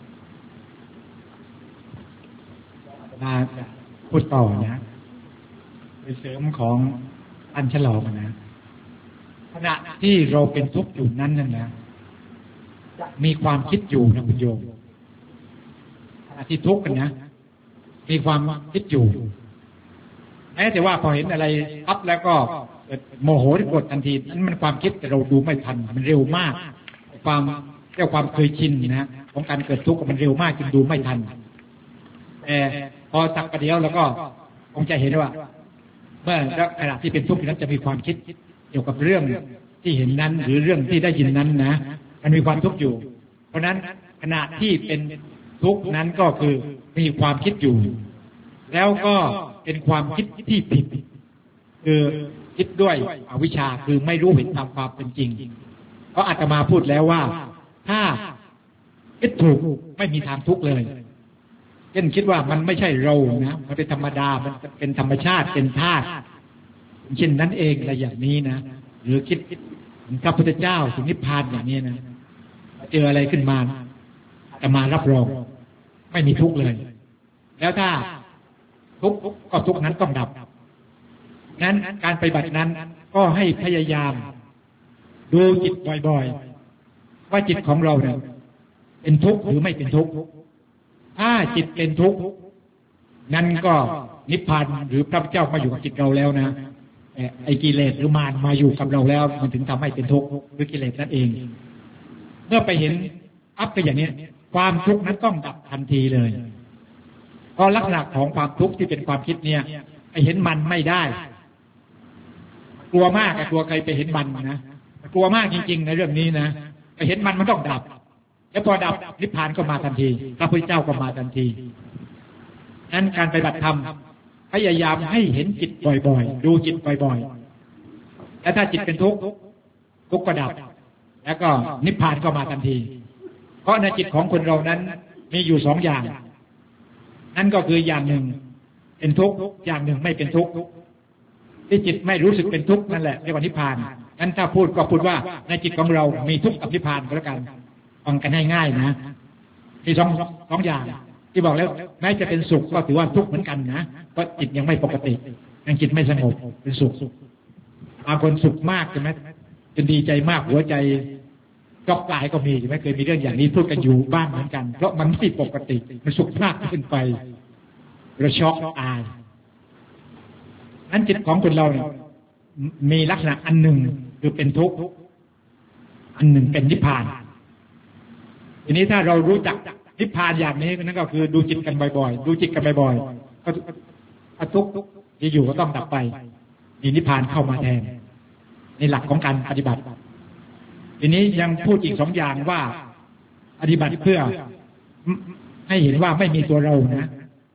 มาพูดต่อนะไปเสริมของอันฉลองนะขณะที่เราเป็นทุกข์อยู่นั้นนั่นนะมีความคิดอยู่นะคุณโยมขณะที่ทุกข์กันนะมีความคิดอยู่แม้แต่ว่าพอเห็นอะไรปั๊บแล้วก็โมโหที่โกรธทันทีนั้นมันความคิดแต่เราดูไม่ทันมันเร็วมากความเรียกความเคยชินนะของการเกิดทุกข์มันเร็วมากจนดูไม่ทันแต่พอสักประเดี๋ยวแล้วก็คงจะเห็นว่าเมื่อขณะที่เป็นทุกข์นั้นจะมีความคิดเกี่ยวกับเรื่องที่เห็นนั้นหรือเรื่องที่ได้ยินนั้นนะมันมีความทุกข์อยู่เพราะนั้นขณะที่เป็นทุกข์นั้นก็คือมีความคิดอยู่แล้วก็เป็นความคิดที่ผิดคือคิดด้วยอวิชชาคือไม่รู้เห็นตามความเป็นจริงเพราะอาตมาพูดแล้วว่าถ้าคิดถูกไม่มีทางทุกข์เลยเช่นคิดว่ามันไม่ใช่เรานะมันเป็นธรรมดามันเป็นธรรมชาติเป็นธาตุเช่นนั้นเองอะไรอย่างนี้นะหรือคิดถึงพระพุทธเจ้าถึงนิพพานอย่างนี้นะเจออะไรขึ้นมาอาตมารับรองไม่มีทุกข์เลยแล้วถ้าทุกข์ก็ทุกข์นั้นต้องดับนั้นการปฏิบัตินั้นก็ให้พยายามดูจิตบ่อยๆว่าจิตของเราเนี่ยเป็นทุกข์หรือไม่เป็นทุกข์ถ้าจิตเป็นทุกข์นั้นก็นิพพานหรือพระพุทธเจ้ามาอยู่กับจิตเราแล้วนะไอ้กิเลสหรือมารมาอยู่กับเราแล้วมันถึงทำให้เป็นทุกข์หรือกิเลสนั่นเองเมื่อไปเห็นอัพไปอย่างนี้ความทุกข์นั้นต้องดับทันทีเลยเพราะลักษณะของความทุกข์ที่เป็นความคิดเนี่ยไปเห็นมันไม่ได้กลัวมากกลัวใครไปเห็นมันนะกลัวมากจริงๆในเรื่องนี้นะไปเห็นมันมันต้องดับแล้วพอดับนิพพานก็มาทันทีพระพุทธเจ้าก็มาทันทีนั้นการปฏิบัติธรรมพยายามให้เห็นจิตบ่อยๆดูจิตบ่อยๆแล้วถ้าจิตเป็นทุกข์ทุกข์ก็ดับแล้วก็นิพพานก็มาทันทีเพราะในจิตของคนเรานั้นมีอยู่สองอย่างนั่นก็คืออย่างหนึ่งเป็นทุกข์อย่างหนึ่งไม่เป็นทุกข์ที่จิตไม่รู้สึกเป็นทุกข์นั่นแหละเรียกว่านิพพานงั้นถ้าพูดก็พูดว่าในจิตของเรามีทุกข์กับนิพพานก็แล้วกันฟังกันง่ายๆนะมีสองสองอย่างที่บอกแล้วแม้จะเป็นสุขก็ถือว่าทุกข์เหมือนกันนะเพราะจิตยังไม่ปกติยังจิตไม่สงบเป็นสุขบางคนสุขมากใช่ไหมจนดีใจมากหัวใจจอกกายก็มีใช่ไหมเคยมีเรื่องอย่างนี้พูดกันอยู่บ้างเหมือนกันเพราะมันไม่ปกติมันสุขมากขึ้นไปเราช็อกตายนั้นจิตของคนเราเนี่ยมีลักษณะอันหนึ่งคือเป็นทุกข์อันหนึ่งเป็นนิพพานทีนี้ถ้าเรารู้จักนิพพานอย่างนี้นั่นก็คือดูจิตกันบ่อยๆดูจิตกันบ่อยๆก็พทุกข์ที่อยู่ก็ต้องดับไปมีนิพพานเข้ามาแทนในหลักของการปฏิบัติทีนี้ยังพูดอีกสองอย่างว่าปฏิบัติเพื่อให้เห็นว่าไม่มีตัวเรานะ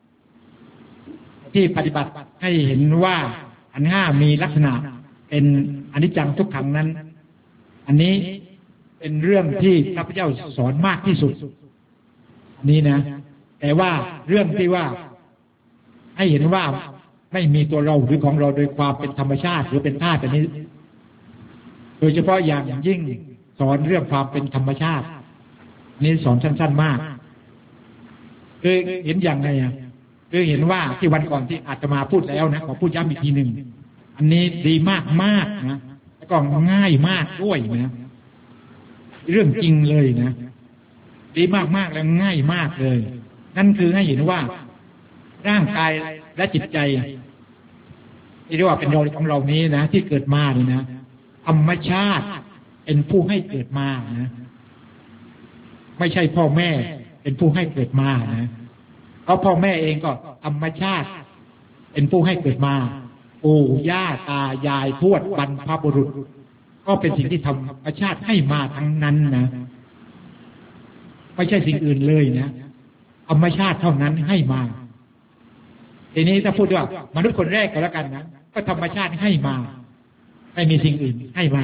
ที่ปฏิบัติให้เห็นว่าขันธ์ห้ามีลักษณะเป็นอนิจจังทุกขังนั้นอันนี้เป็นเรื่องที่พระพุทธเจ้าสอนมากที่สุดนี่นะแต่ว่าเรื่องที่ว่าให้เห็นว่าไม่มีตัวเราหรือของเราโดยความเป็นธรรมชาติหรือเป็นธาตุอันนี้โดยเฉพาะอย่างยิ่งสอนเรื่องความเป็นธรรมชาตินี่สอนสั้นๆมากคือเห็นอย่างไรอ่ะคือเห็นว่าที่วันก่อนที่อาตมาพูดแล้วนะขอพูดย้ำอีกทีหนึ่งอันนี้ดีมากมากนะแล้วก็ง่ายมากด้วยนะเรื่องจริงเลยนะดีมากมากและง่ายมากเลยนั่นคือให้เห็นว่าร่างกายและจิตใจที่เรียกว่าเป็นเราของเรานี้นะที่เกิดมาเนี่ยนะธรรมชาติเป็นผู้ให้เกิดมานะไม่ใช่พ่อแม่เป็นผู้ให้เกิดมานะเพราะพ่อแม่เองก็ธรรมชาติเป็นผู้ให้เกิดมาปู่ย่าตายายทวดบรรพบุรุษก็เป็นสิ่งที่ธรรมชาติให้มาทั้งนั้นนะไม่ใช่สิ่งอื่นเลยนะธรรมชาติเท่านั้นให้มาทีนี้ถ้าพูดว่ามนุษย์คนแรกก็แล้วกันนะก็ธรรมชาติให้มาไม่มีสิ่งอื่นให้มา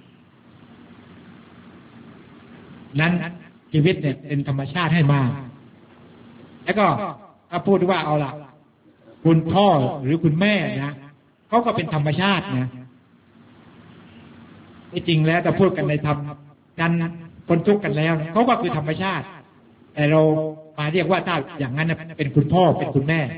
นั้นชีวิตเนี่ยเป็นธรรมชาติให้มาแล้วก็ถ้าพูดว่าเอาล่ะคุณพ่อหรือคุณแม่นะเขาก็เป็นธรรมชาตินะที่จริงแล้วถ้าพูดกันในธรรมกันพ้นทุกข์กันแล้วเขาก็คือธรรมชาติแต่เรามาเรียกว่าถ้าอย่างนั้นเป็นคุณพ่อเป็นคุณแม่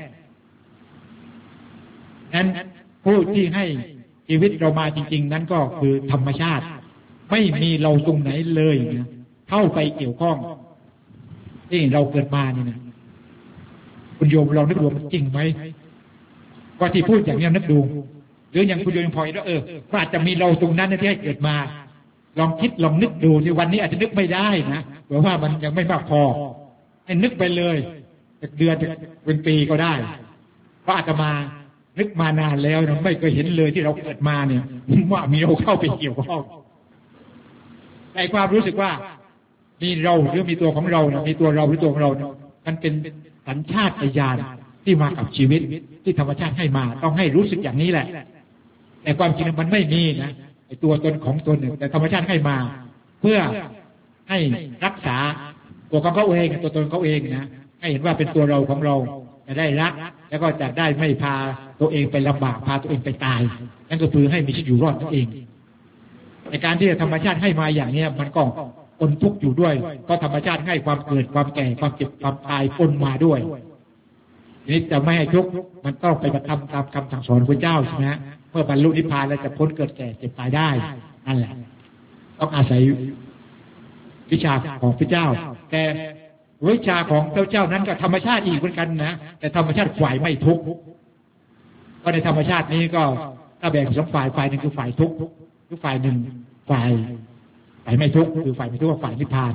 นั้นผู้ที่ให้ชีวิตเรามาจริงๆนั้นก็คือธรรมชาติไม่มีเราตรงไหนเลยนะเข้าไปเกี่ยวข้องที่เราเกิดมานี่นะคุณโยมเรานึกดูมันจริงไหมว่าที่พูดอย่างนี้นึกดูหรืออย่างคุณโยมพอยแล้วเออว่าอาจจะมีเราตรงนั้นที่ให้เกิดมาลองคิดลองนึกดูที่วันนี้อาจจะนึกไม่ได้นะเพราะว่ามันยังไม่มากพอให้นึกไปเลยจากเดือนจากเป็นปีก็ได้เพราะอาตมานึกมานานแล้วนะไม่เคยเห็นเลยที่เราเกิดมาเนี่ยว่ามีเราเข้าไปเกี่ยวข้องแต่ความรู้สึกว่ามีเราหรือมีตัวของเรานะมีตัวเราหรือตัวของเรานะมันเป็นสัญชาตญาณที่มากับชีวิตที่ธรรมชาติให้มาต้องให้รู้สึกอย่างนี้แหละแต่ความจริงมันไม่มีนะไอ้ตัวตนของตนหนึ่งแต่ธรรมชาติให้มาเพื่อให้รักษาตัวของเขาเองตัวตนเขาเองนะให้เห็นว่าเป็นตัวเราของเราจะได้รักแล้วก็จะได้ไม่พาตัวเองไปลำบากพาตัวเองไปตายนั่นก็คือให้มีชีวิตอยู่รอดตัวเองในการที่ธรรมชาติให้มาอย่างนี้มันก็ปนทุกข์อยู่ด้วยก็ธรรมชาติให้ความเกิดความแก่ความเจ็บความตายปนมาด้วยนี่จะไม่ให้ทุกข์มันต้องไปกระทำตามคำสั่งสอนพระเจ้าใช่ไหมเมื่อบรรลุนิพพานแล้วจะพ้นเกิดแก่เจ็บตายได้นั่นแหละต้องอาศัยวิชาของพระเจ้าแต่วิชาของพระเจ้านั้นก็ธรรมชาติอีกเหมือนกันนะแต่ธรรมชาติฝ่ายไม่ทุกข์เพราะในธรรมชาตินี้ก็ถ้าแบ่งสองฝ่ายฝ่ายหนึ่งคือฝ่ายทุกข์คือฝ่ายหนึ่งฝ่ายฝ่ายไม่ทุกข์คือฝ่ายไม่ทุกข์ฝ่ายนิพพาน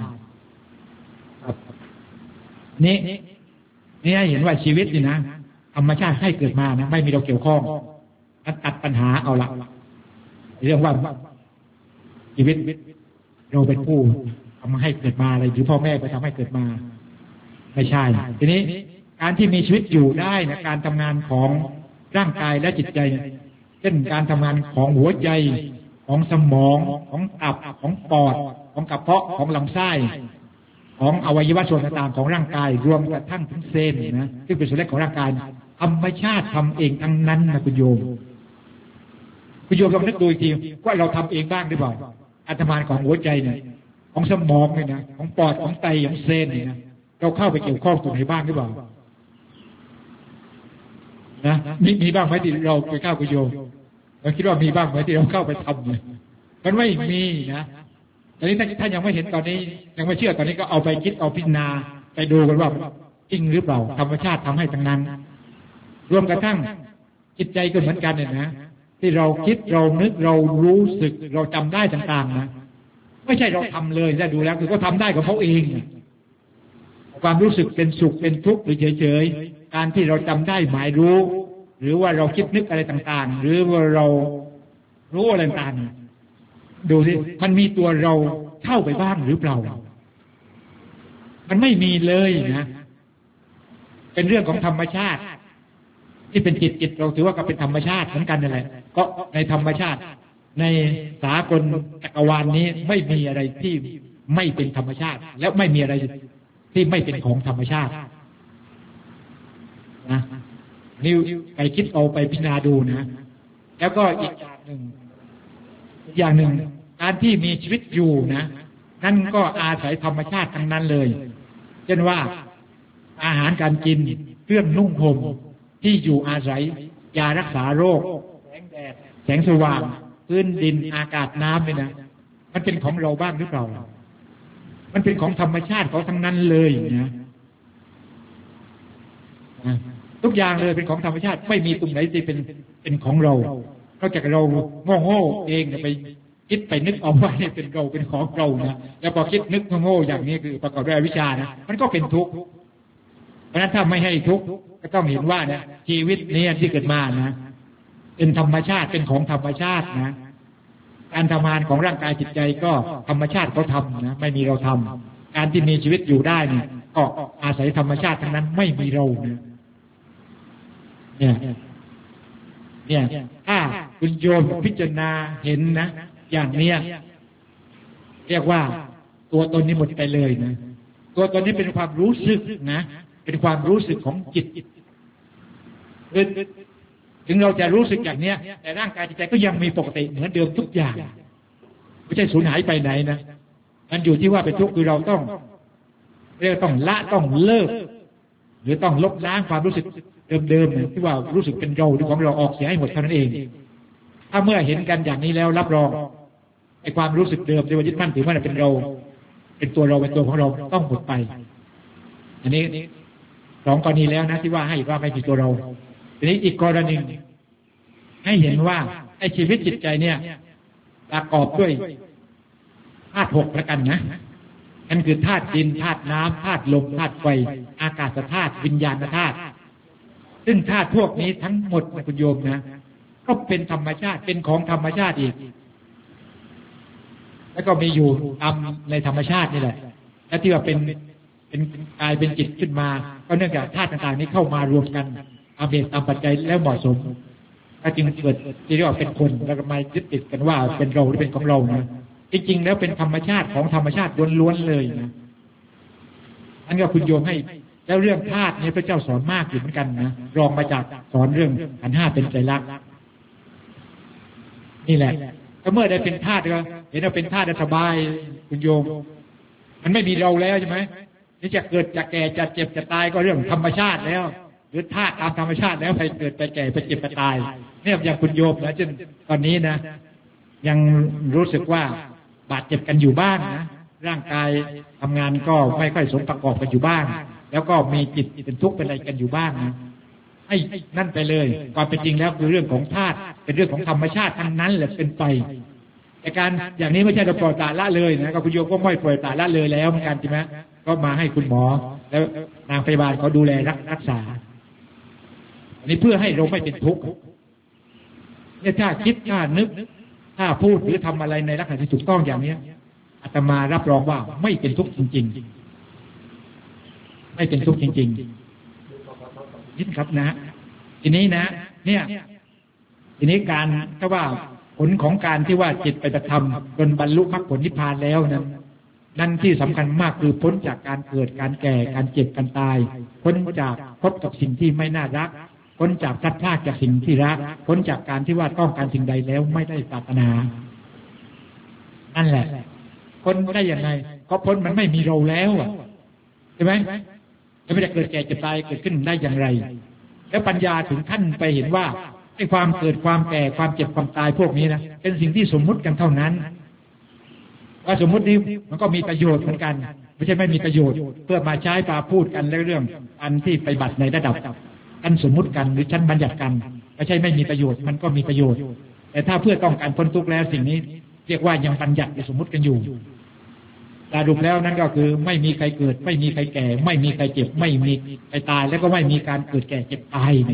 นี่นี่ให้เห็นว่าชีวิตนี่นะธรรมชาติให้เกิดมานะไม่มีเราเกี่ยวข้องตัดปัญหาเอาละเรื่องว่าชีวิตเราเป็นผู้ทำให้เกิดมาอะไรหรือพ่อแม่ไปทำให้เกิดมาไม่ใช่ทีนี้การที่มีชีวิตอยู่ได้นะการทำงานของร่างกายและจิตใจเช่นการทำงานของหัวใจของสมองของตับของปอดของกระเพาะของลำไส้ของอวัยวะส่วนต่างๆของร่างกายรวมกระทั่งถึงเซลล์นะที่เป็นส่วนเล็กของร่างกายธรรมชาติทำเองทั้งนั้นนะคุณโยมคุณโยมลองนึกดูอีกทีว่าเราทำเองบ้างหรือเปล่าการทำงานของหัวใจเนี่ยของสมองเนี่ยนะของปอดของไตของเซลล์เนี่ยนะเราเข้าไปเกี่ยวข้องตรงไหนบ้างหรือเปล่านะมีมีบ้างไหมที่เราไปเข้าคุณโยมเราคิดว่ามีบ้างไหมที่เราเข้าไปทำเนี่ยมันไม่มีนะตอนนี้ถ้าท่านยังไม่เห็นตอนนี้ยังไม่เชื่อตอนนี้ก็เอาไปคิดเอาพิจารณาไปดูกันว่าจริงหรือเปล่าธรรมชาติทำให้ทั้งนั้นรวมกระทั่งจิตใจก็เหมือนกันเนี่ยนะที่เราคิดเรานึกเรารู้สึกเราจำได้ต่างๆนะไม่ใช่เราทำเลยแต่ดูแล้วคือเขาทำได้กับเขาเองความรู้สึกเป็นสุขเป็นทุกข์หรือเฉยๆการที่เราจำได้หมายรู้หหรือว่าเราคิดนึกอะไรต่างๆหรือว่าเรารู้อะไรต่างๆดูสิมันมีตัวเราเข้าไปบ้างหรือเปล่ามันไม่มีเลยนะเป็นเรื่องของธรรมชาติที่เป็นจิตจิตเราถือว่าก็เป็นธรรมชาติเหมือนกันนั่นแหละก็ในธรรมชาติในสากลจักรวาลนี้ไม่มีอะไรที่ไม่เป็นธรรมชาติแล้วไม่มีอะไรที่ไม่เป็นของธรรมชาตินะนี่ไปคิดเอาไปพิจารณาดูนะแล้วก็อีกอย่างหนึ่งอีกอย่างหนึ่งการที่มีชีวิตอยู่นะนั่นก็อาศัยธรรมชาติทั้งนั้นเลยเช่นว่าอาหารการกินเครื่องนุ่งห่มที่อยู่อาศัยยารักษาโรคแสงแดดแสงสว่างพื้นดินอากาศน้ำเนี่ยนะมันเป็นของเราบ้างหรือเปล่ามันเป็นของธรรมชาติเขาทั้งนั้นเลยนะทุกอย่างเลยเป็นของธรรมชาติไม่มีตรงไหนที่เป็นเป็นของเรานอกจากเราโง่ๆเองไปคิดไปนึกเอาว่านี่เป็นเราเป็นของเรานะแล้วพอคิดนึกโง่ๆอย่างนี้คือประกอบด้วยอวิชชานะมันก็เป็นทุกข์เพราะฉะนั้นถ้าไม่ให้ทุกข์ก็ต้องเห็นว่าเนี่ยชีวิตนี้ที่เกิดมานะเป็นธรรมชาติเป็นของธรรมชาตินะการทำงานของร่างกายจิตใจก็ธรรมชาติเขาทำนะไม่มีเราทำการที่มีชีวิตอยู่ได้เนี่ยก็อาศัยธรรมชาติทั้งนั้นไม่มีเรานะเนี่ยเนี่ยถ้าคุณโยมพิจารณาเห็นนะอย่างเนี้ยเรียกว่าตัวตนนี้หมดไปเลยนะตัวตนนี้เป็นความรู้สึกนะเป็นความรู้สึกของจิตถึงเราจะรู้สึกอย่างเนี้ยแต่ร่างกายจิตใจก็ยังมีปกติเหมือนเดิมทุกอย่างไม่ใช่สูญหายไปไหนนะมันอยู่ที่ว่าเป็นทุกข์คือเราต้องเรียกต้องละต้องเลิกหรือต้องลบล้างความรู้สึกเดิมๆที่ว่ารู้สึกเป็นเราหรือของเราออกเสียให้หมดเท่านั้นเองถ้าเมื่อเห็นกันอย่างนี้แล้วรับรองไอ้ความรู้สึกเดิมที่ว่ายึดมั่นถือมั่นเป็นเราเป็นตัวเราเป็นตัวของเราต้องหมดไปอันนี้สองกรณีแล้วนะที่ว่าให้ว่าไม่มีตัวเราทีนี้อีกกรณีให้เห็นว่าไอ้ชีวิตจิตใจเนี่ยประกอบด้วยธาตุหกแล้วกันนะนั่นคือธาตุดินธาตุน้ำธาตุลมธาตุไฟอากาศธาตุวิญญาณธาตุซึ่งธาตุพวกนี้ทั้งหมดนะคุณโยมนะก็เป็นธรรมชาติเป็นของธรรมชาติอีกแล้วก็มีอยู่ตามในธรรมชาตินี่แหละและที่ว่าเป็นเป็นกายเป็นจิตขึ้นมาก็เนื่องจากธาตุต่างๆนี้เข้ามารวมกันอาเหตุตามปัจจัยแล้วเหมาะสมก็จึงเกิดที่เรียกว่าเป็นคนแล้วก็มายึดติดกันว่าเป็นเราหรือเป็นของเรานะจริงๆแล้วเป็นธรรมชาติของธรรมชาติล้วนๆเลยนะอันก็คุณโยมให้แล้วเรื่องธาตุนี้พระเจ้าสอนมากอยู่เหมือนกันนะรองมาจากสอนเรื่องขันธ์ห้าเป็นไตรลักษณ์นี่แหละก็เมื่อได้เป็นธาตุก็เห็นว่าเป็นธาตุสบายคุณโยมมันไม่มีเราแล้วใช่ไหมนี่จะเกิดจะแก่จะเจ็บจะตายก็เรื่องธรรมชาติแล้วหรือธาตุตามธรรมชาติแล้วไปเกิดไปแก่ไปเจ็บไปตายเนี่ยอย่างคุณโยมนะจนตอนนี้นะยังรู้สึกว่าบาดเจ็บกันอยู่บ้างนะร่างกายทำงานก็ไม่ค่อยสมประกอบกันอยู่บ้างแล้วก็มีจิตเป็นทุกข์เป็นอะไรกันอยู่บ้างนะให้นั่นไปเลยความเป็นจริงแล้วคือเรื่องของธาตุเป็นเรื่องของธรรมชาติทั้งนั้นแหละเป็นไปแต่การอย่างนี้ไม่ใช่เราปล่อยปละละเลยนะก็คุณโยมก็ไม่ปล่อยปละละเลยแล้วเหมือนกันใช่ไหมก็มาให้คุณหมอแล้วนางพยาบาลเขาดูแลรักษาอันนี้เพื่อให้เราไม่เป็นทุกข์เนี่ยถ้าคิดถ้านึกถ้าพูดหรือทำอะไรในลักษณะที่ถูกต้องอย่างนี้อาตมารับรองว่าไม่เป็นทุกข์จริงๆไม่เป็นทุกข์จริงๆนี่ครับนะทีนี้นะเนี่ยทีนี้การถ้าว่าผลของการที่ว่าจิตไปกระทำจนบรรลุมรรคผลนิพพานแล้วนั้นนั่นที่สำคัญมากคือพ้นจากการเกิดการแก่การเจ็บการตายพ้นจากพบกับสิ่งที่ไม่น่ารักพ้นจากพลัดพรากจากสิ่งที่รักพ้นจากการที่ว่าต้องการสิ่งใดแล้วไม่ได้ปรารถนานั่นแหละพ้นได้ยังไงก็พ้นมันไม่มีเราแล้วอ่ะใช่ไหมจะไม่ได้เกิดแก่เจ็บตายเกิดขึ้นได้อย่างไรแล้วปัญญาถึงขั้นไปเห็นว่าไอ้ความเกิดความแก่ความเจ็บความตายพวกนี้นะเป็นสิ่งที่สมมุติกันเท่านั้นว่าสมมุตินี้มันก็มีประโยชน์เหมือนกันไม่ใช่ไม่มีประโยชน์เพื่อมาใช้ปาพูดกันเรื่องอันที่ไปบัติในระดับอันสมมุติกันหรือชั้นบัญญัติกันไม่ใช่ไม่มีประโยชน์มันก็มีประโยชน์แต่ถ้าเพื่อต้องการพ้นทุกข์แล้วสิ่งนี้เรียกว่ายังบัญญัติหรือสมมุติกันอยู่สรุปแล้วนั่นก็คือไม่มีใครเกิดไม่มีใครแก่ไม่มีใครเจ็บไม่มีใครตายแล้วก็ไม่มีการเกิดแก่เจ็บตายนี่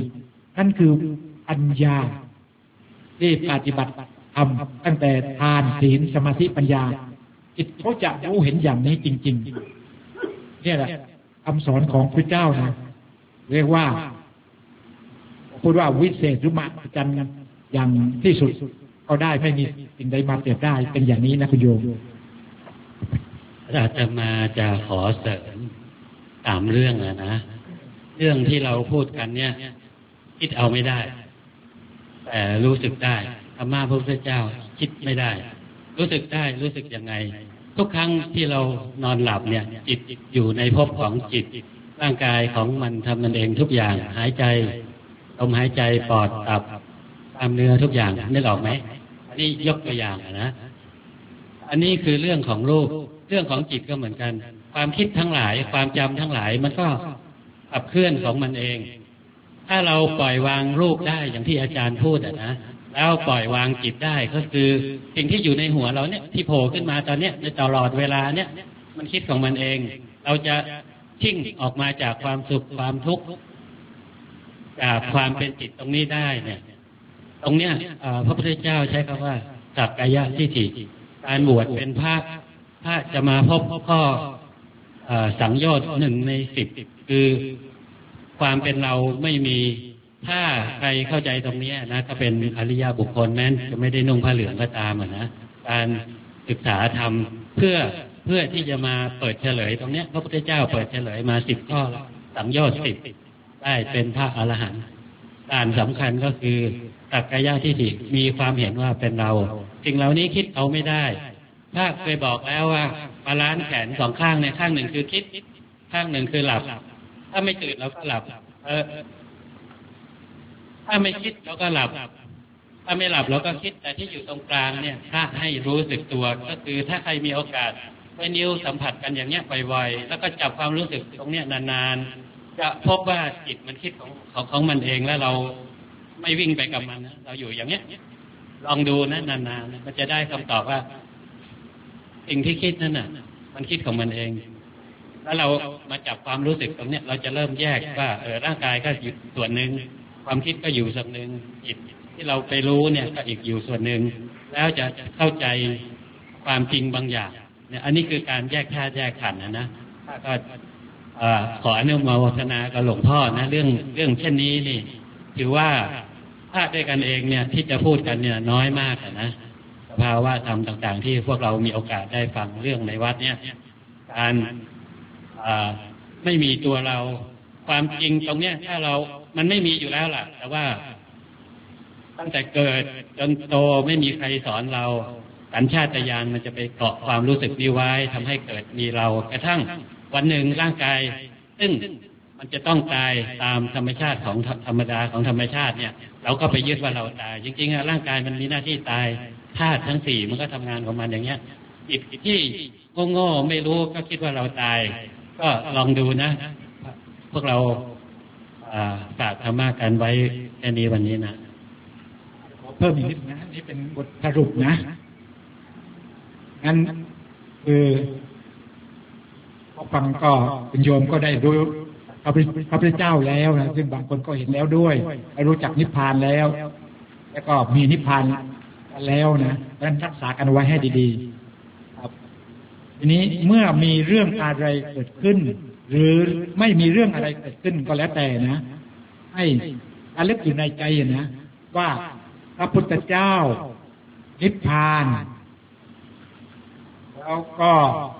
นั่นคือปัญญาที่ปฏิบัติทำตั้งแต่ทานศีลสมาธิปัญญาจิตเขาจะรู้เห็นอย่างนี้จริงๆเนี่ยแหละคำสอนของพระเจ้านะเรียกว่าพูดว่าวิเศษหรือมหัศจรรย์อย่างที่สุดก็ได้ไม่มีสิ่งใดมาเปรียบได้เป็นอย่างนี้นะคุณโยมอาตมาจะขอเสริมสามเรื่องนะนะเรื่องที่เราพูดกันเนี่ยคิดเอาไม่ได้แต่รู้สึกได้ธรรมะพระพุทธเจ้าคิดไม่ได้รู้สึกได้รู้สึกยังไงทุกครั้งที่เรานอนหลับเนี่ยจิตอยู่ในภพของจิตร่างกายของมันทำมันเองทุกอย่างหายใจลมหายใจปอดตับกล้ามเนื้อทุกอย่างนึกออกไหมอันนี้ยกตัวอย่างนะอันนี้คือเรื่องของรูปเรื่องของจิตก็เหมือนกันความคิดทั้งหลายความจำทั้งหลายมันก็ขับเคลื่อนของมันเองถ้าเราปล่อยวางรูปได้อย่างที่อาจารย์พูดอ่ะนะแล้วปล่อยวางจิตได้ก็คือสิ่งที่อยู่ในหัวเราเนี่ยที่โผล่ขึ้นมาตอนเนี้ยในตลอดเวลาเนี่ยมันคิดของมันเองเราจะชิ่งออกมาจากความสุขความทุกข์จากความเป็นจิตตรงนี้ได้เนี่ยตรงเนี้ยพระพุทธเจ้าใช้คำว่าสักกายทิฏฐิการบวชเป็นพระถ้าจะมาพบข้อสังโยชน์หนึ่งในสิบคือความเป็นเราไม่มีถ้าใครเข้าใจตรงนี้นะก็เป็นอริยบุคคลแม้นจะไม่ได้นุ่งผ้าเหลืองก็ตามนะการศึกษาธรรมเพื่อเพื่อที่จะมาเปิดเฉลยตรงนี้พระพุทธเจ้าเปิดเฉลยมาสิบข้อสังโยชน์สิบได้เป็นพระอรหันต์การสำคัญก็คือสักกายทิฏฐิมีความเห็นว่าเป็นเราสิ่งเหล่านี้คิดเอาไม่ได้ถ้าเคยบอกแล้วว่าบาลานซ์แขนสองข้างเนี่ยข้างหนึ่งคือคิดข้างหนึ่งคือหลับถ้าไม่ตื่นเราก็หลับเออถ้าไม่คิดเราก็หลับถ้าไม่หลับเราก็คิดแต่ที่อยู่ตรงกลางเนี่ยถ้าให้รู้สึกตัวก็คือถ้าใครมีโอกาสให้นิ้วสัมผัสกันอย่างเนี้ยบ่อยๆแล้วก็จับความรู้สึกตรงเนี้ยนานๆจะพบว่าจิตมันคิดของของของมันเองแล้วเราไม่วิ่งไปกับมันนะเราอยู่อย่างเนี้ยลองดูนะนานๆมันจะได้คำตอบว่าสิ่งที่คิดนั่นน่ะมันคิดของมันเองแล้วเรามาจับความรู้สึกตรงเนี้ยเราจะเริ่มแยกว่าเออร่างกายก็อยู่ส่วนหนึ่งความคิดก็อยู่ส่วนหนึ่งจิตที่เราไปรู้เนี่ยก็อีกอยู่ส่วนหนึ่งแล้วจะเข้าใจความจริงบางอย่างเนี่ยอันนี้คือการแยกธาตุแยกขันธ์นะนะก็ขออนุโมทนากับหลวงพ่อนะเรื่องเรื่องเช่นนี้นี่ถือว่าถ้าด้วยกันเองเนี่ยที่จะพูดกันเนี่ยน้อยมากนะสภาวะธรรมต่างๆที่พวกเรามีโอกาสได้ฟังเรื่องในวัดเนี่ยการไม่มีตัวเราความจริงตรงเนี้ยถ้าเรามันไม่มีอยู่แล้วล่ะแต่ว่าตั้งแต่เกิดจนโตไม่มีใครสอนเราสัญชาตญาณมันจะไปเกาะความรู้สึกนี้ไว้ทำให้เกิดมีเรากระทั่งวันหนึ่งร่างกายซึ่งมันจะต้องตายตามธรรมชาติของธรรมดาของธรรมชาติเนี่ยเราก็ไปยึดว่าเราตายจริงๆร่างกายมันมีหน้าที่ตายธาตุทั้งสี่มันก็ทำงานของมันอย่างเงี้ยจิตที่โง่ๆไม่รู้ก็คิดว่าเราตายก็ลองดูนะพวกเราฝากธรรมะกันไว้แค่นี้วันนี้นะขอเพิ่มอีกนิดนะนี่เป็นบทสรุปนะงั้นคือพอฟังก็เป็นโยมก็ได้รู้พระพุทธเจ้าแล้วนะซึ่งบางคนก็เห็นแล้วด้วยรู้จักนิพพานแล้วแล้วก็มีนิพพานแล้วนะดังนั้นรักษากันไว้ให้ดีๆครับทีนี้เมื่อมีเรื่องอะไรเกิดขึ้นหรือไม่มีเรื่องอะไรเกิดขึ้นก็แล้วแต่นะให้ระลึกอยู่ในใจนะว่าพระพุทธเจ้านิพพานแล้วก็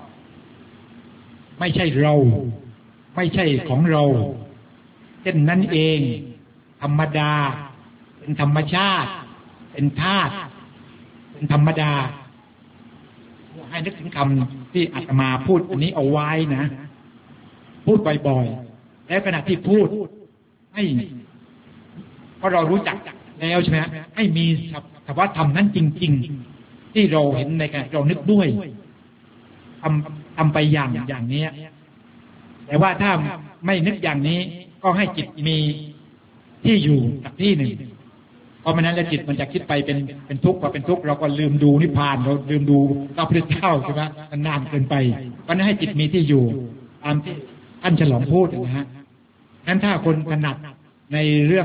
ไม่ใช่เราไม่ใช่ของเราเช่นนั้นเองธรรมดาเป็นธรรมชาติเป็นธาตุเป็นธรรมดาให้นึกถึงคำที่อาตมาพูดอันนี้เอาไว้นะพูดบ่อยๆแล้วขณะที่พูดให้เพราะเรารู้จักแล้วใช่ไหมให้มีสภาวะธรรมนั้นจริงๆที่เราเห็นในการเรานึกด้วยทำทำไปอย่างอย่างนี้แต่ว่าถ้าไม่นึกอย่างนี้ก็ให้จิตมีที่อยู่กับที่หนึ่งเพราะมันนั้นแล้วจิตมันจะคิดไปเป็นเป็นทุกข์พอเป็นทุกข์เราก็ลืมดูนิพพานเราลืมดูพระพุทธเจ้าใช่ไหมนานเกินไปเพราะนั้นให้จิตมีที่อยู่ตามที่ท่านฉลองพูดนะฮะงั้นถ้าคนถนัดในเรื่องธร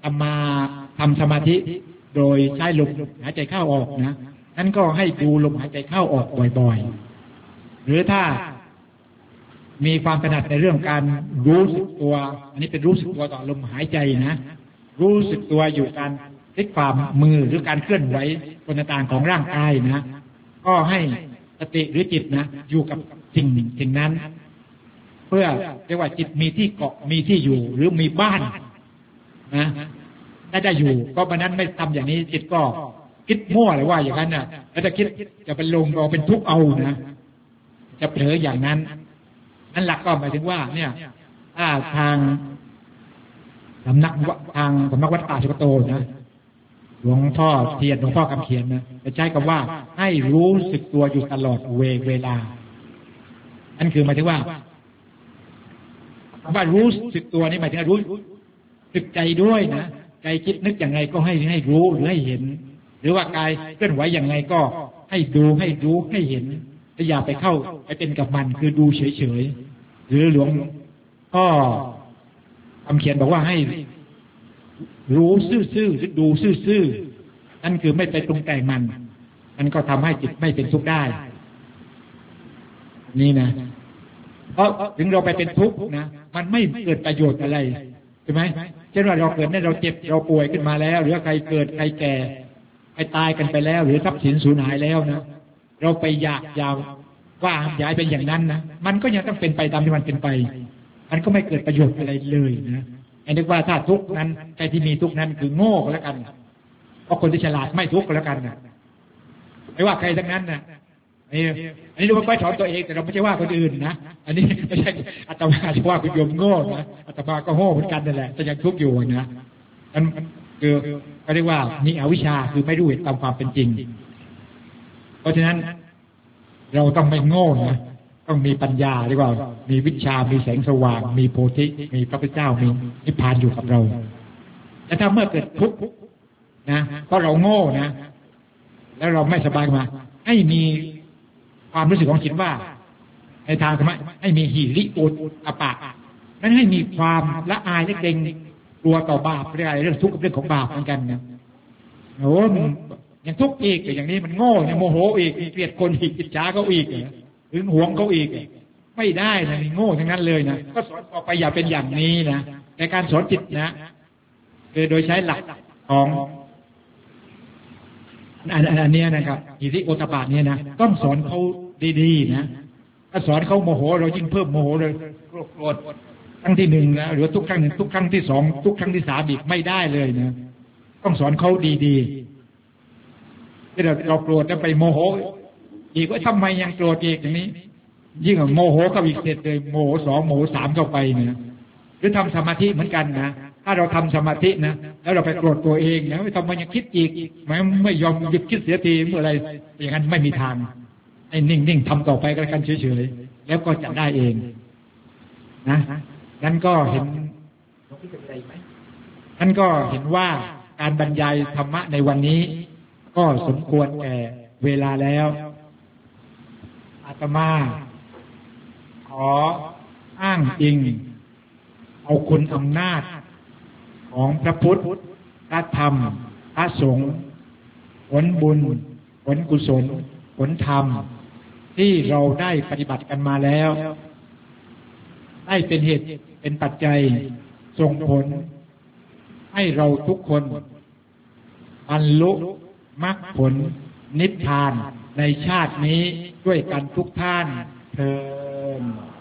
ทำมาทำสมาธิโดยใช้ลมหายใจเข้าออกนะนั้นก็ให้ดูลมหายใจเข้าออกบ่อยๆหรือถ้ามีความถนัดในเรื่องการรู้สึกตัวอันนี้เป็นรู้สึกตัวต่อลมหายใจนะรู้สึกตัวอยู่การพลิกฝ่ามือหรือการเคลื่อนไหวส่วนต่างๆของร่างกายนะก็ให้สติหรือจิตนะอยู่กับสิ่งสิ่งนั้นเพื่อเรียกว่าจิตมีที่เกาะมีที่อยู่หรือมีบ้านนะถ้าจะอยู่ก็วันนั้นไม่ทำอย่างนี้จิตก็คิดมั่วเลยว่าอย่างนั้นน่ะแล้วจะคิดจะเป็นลงรอเป็นทุกข์เอานะจะเผลออย่างนั้นนั่นหลักก็หมายถึงว่าเนี่ยถ้าทางสำนักทางสำนักวัดป่าสุกโตนะหลวงพ่อเทียนหลวงพ่อคำเขียนนะจะใช้คำว่าให้รู้สึกตัวอยู่ตลอดเวเวลานั่นคือหมายถึงว่าคำว่ารู้สึกตัวนี่หมายถึงรู้สึกใจด้วยนะใจคิดนึกอย่างไรก็ให้ให้รู้หรือให้เห็นหรือว่ากายเคลื่อนไหวอย่างไรก็ให้ดูให้รู้ให้เห็นอย่าไปเข้าไปเป็นกับมันคือดูเฉยๆหรือหลวงพ่อคำเขียนบอกว่าให้รู้ซื่อๆหรือดูซื่อๆนั่นคือไม่ไปปรุงแต่งมันมันก็ทำให้จิตไม่เป็นทุกข์ได้นี่นะเพราะถึงเราไปเป็นทุกข์นะมันไม่เกิดประโยชน์อะไรใช่ไหมเช่นว่าเราเกิดเนี่ยเราเจ็บเราป่วยขึ้นมาแล้วหรือใครเกิดใครแก่ใครตายกันไปแล้วหรือทรัพย์สินสูญหายแล้วนะเราไปอยากยาวว่าย้ายเป็นอย่างนั้นนะมันก็ยังต้องเป็นไปตามที่มันเป็นไปมันก็ไม่เกิดประโยชน์อะไรเลยนะไอ้นึกว่าถ้าทุกข์นั้นใครที่มีทุกข์นั้นคือโง่ก็แล้วกันเพราะคนที่ฉลาดไม่ทุกข์ก็แล้วกันนะไม่ว่าใครทั้งนั้นนะอันนี้อันนี้เราไม่สอนตัวเองแต่เราไม่ใช่ว่าคนอื่นนะอันนี้ไม่ใช่อาตมาจะว่าคุณโยมโง่นะอาตมาก็โง่เหมือนกันนั่นแหละแต่ยังทุกข์อยู่นะมันคือเขาเรียกว่ามีอวิชชาคือไม่รู้เหตุตามความเป็นจริงเพราะฉะนั้นเราต้องไม่โง่นะต้องมีปัญญาดีกว่ามีวิชามีแสงสว่างมีโพธิมีพระพุทธเจ้ามีนิพพานอยู่กับเราแต่ถ้าเมื่อเกิดทุกข์นะเพราะเราโง่นะแล้วเราไม่สบายมาให้มีความรู้สึกของจิตว่าในทางธรรมะให้มีหิริโอตอปะนั้นให้มีความละอายและเกรงกลัวต่อบาปเรื่องอะไรเรื่องทุกข์กับเรื่องของบาปเหมือนกันนะโอ้ยังทุกข์อีกอย่างนี้มันโง่ยังโมโหอีกเกลียดคนอีกอิจฉาเขาอีกหึงหวงเขาอีกไม่ได้นะนี่โง่ทั้งนั้นเลยนะก็สอนต่อไปอย่าเป็นอย่างนี้นะในการสอนจิตนะคือโดยใช้หลักของอันอันนี้นะครับอิริโอตปะเนี่ยนะต้องสอนเขาดีๆนะถ้าสอนเขาโมโหเรายิ่งเพิ่มโมโหเลยโกรธครั้งที่หนึ่งนะหรือทุกครั้งหนึ่งทุกครั้งที่สองทุกครั้งที่สามอีกไม่ได้เลยนะต้องสอนเขาดีๆที่เราเราโกรธแล้วไปโมโหอีกว่าทำไมยังโกรธอีกอย่างนี้ยิ่งโมโหเข้าอีกเสร็จเลยโมโหสองโมโหสามเข้าไปนะหรือทำสมาธิเหมือนกันนะถ้าเราทำสมาธินะแล้วเราไปโกรธตัวเองนะไม่ทำไมยังคิดอีกไม่ไม่ยอมหยุดคิดเสียทีเมื่อไรอย่างนั้นไม่มีทางไอ้นิ่งๆทำต่อไปกันเฉยๆแล้วก็จะได้เองนะนั่นก็เห็นนั่นก็เห็นว่าการบรรยายธรรมะในวันนี้ก็สมควรแก่เวลาแล้วอาตมาขออ้างอิงเอาคุณอำนาจของพระพุทธพระธรรมพระสงฆ์ผลบุญผลกุศลผลธรรมที่เราได้ปฏิบัติกันมาแล้วได้เป็นเหตุเป็นปัจจัยส่งผลให้เราทุกคนบรรลุมรรคผลนิพพานในชาตินี้ด้วยกันทุกท่านเทอญ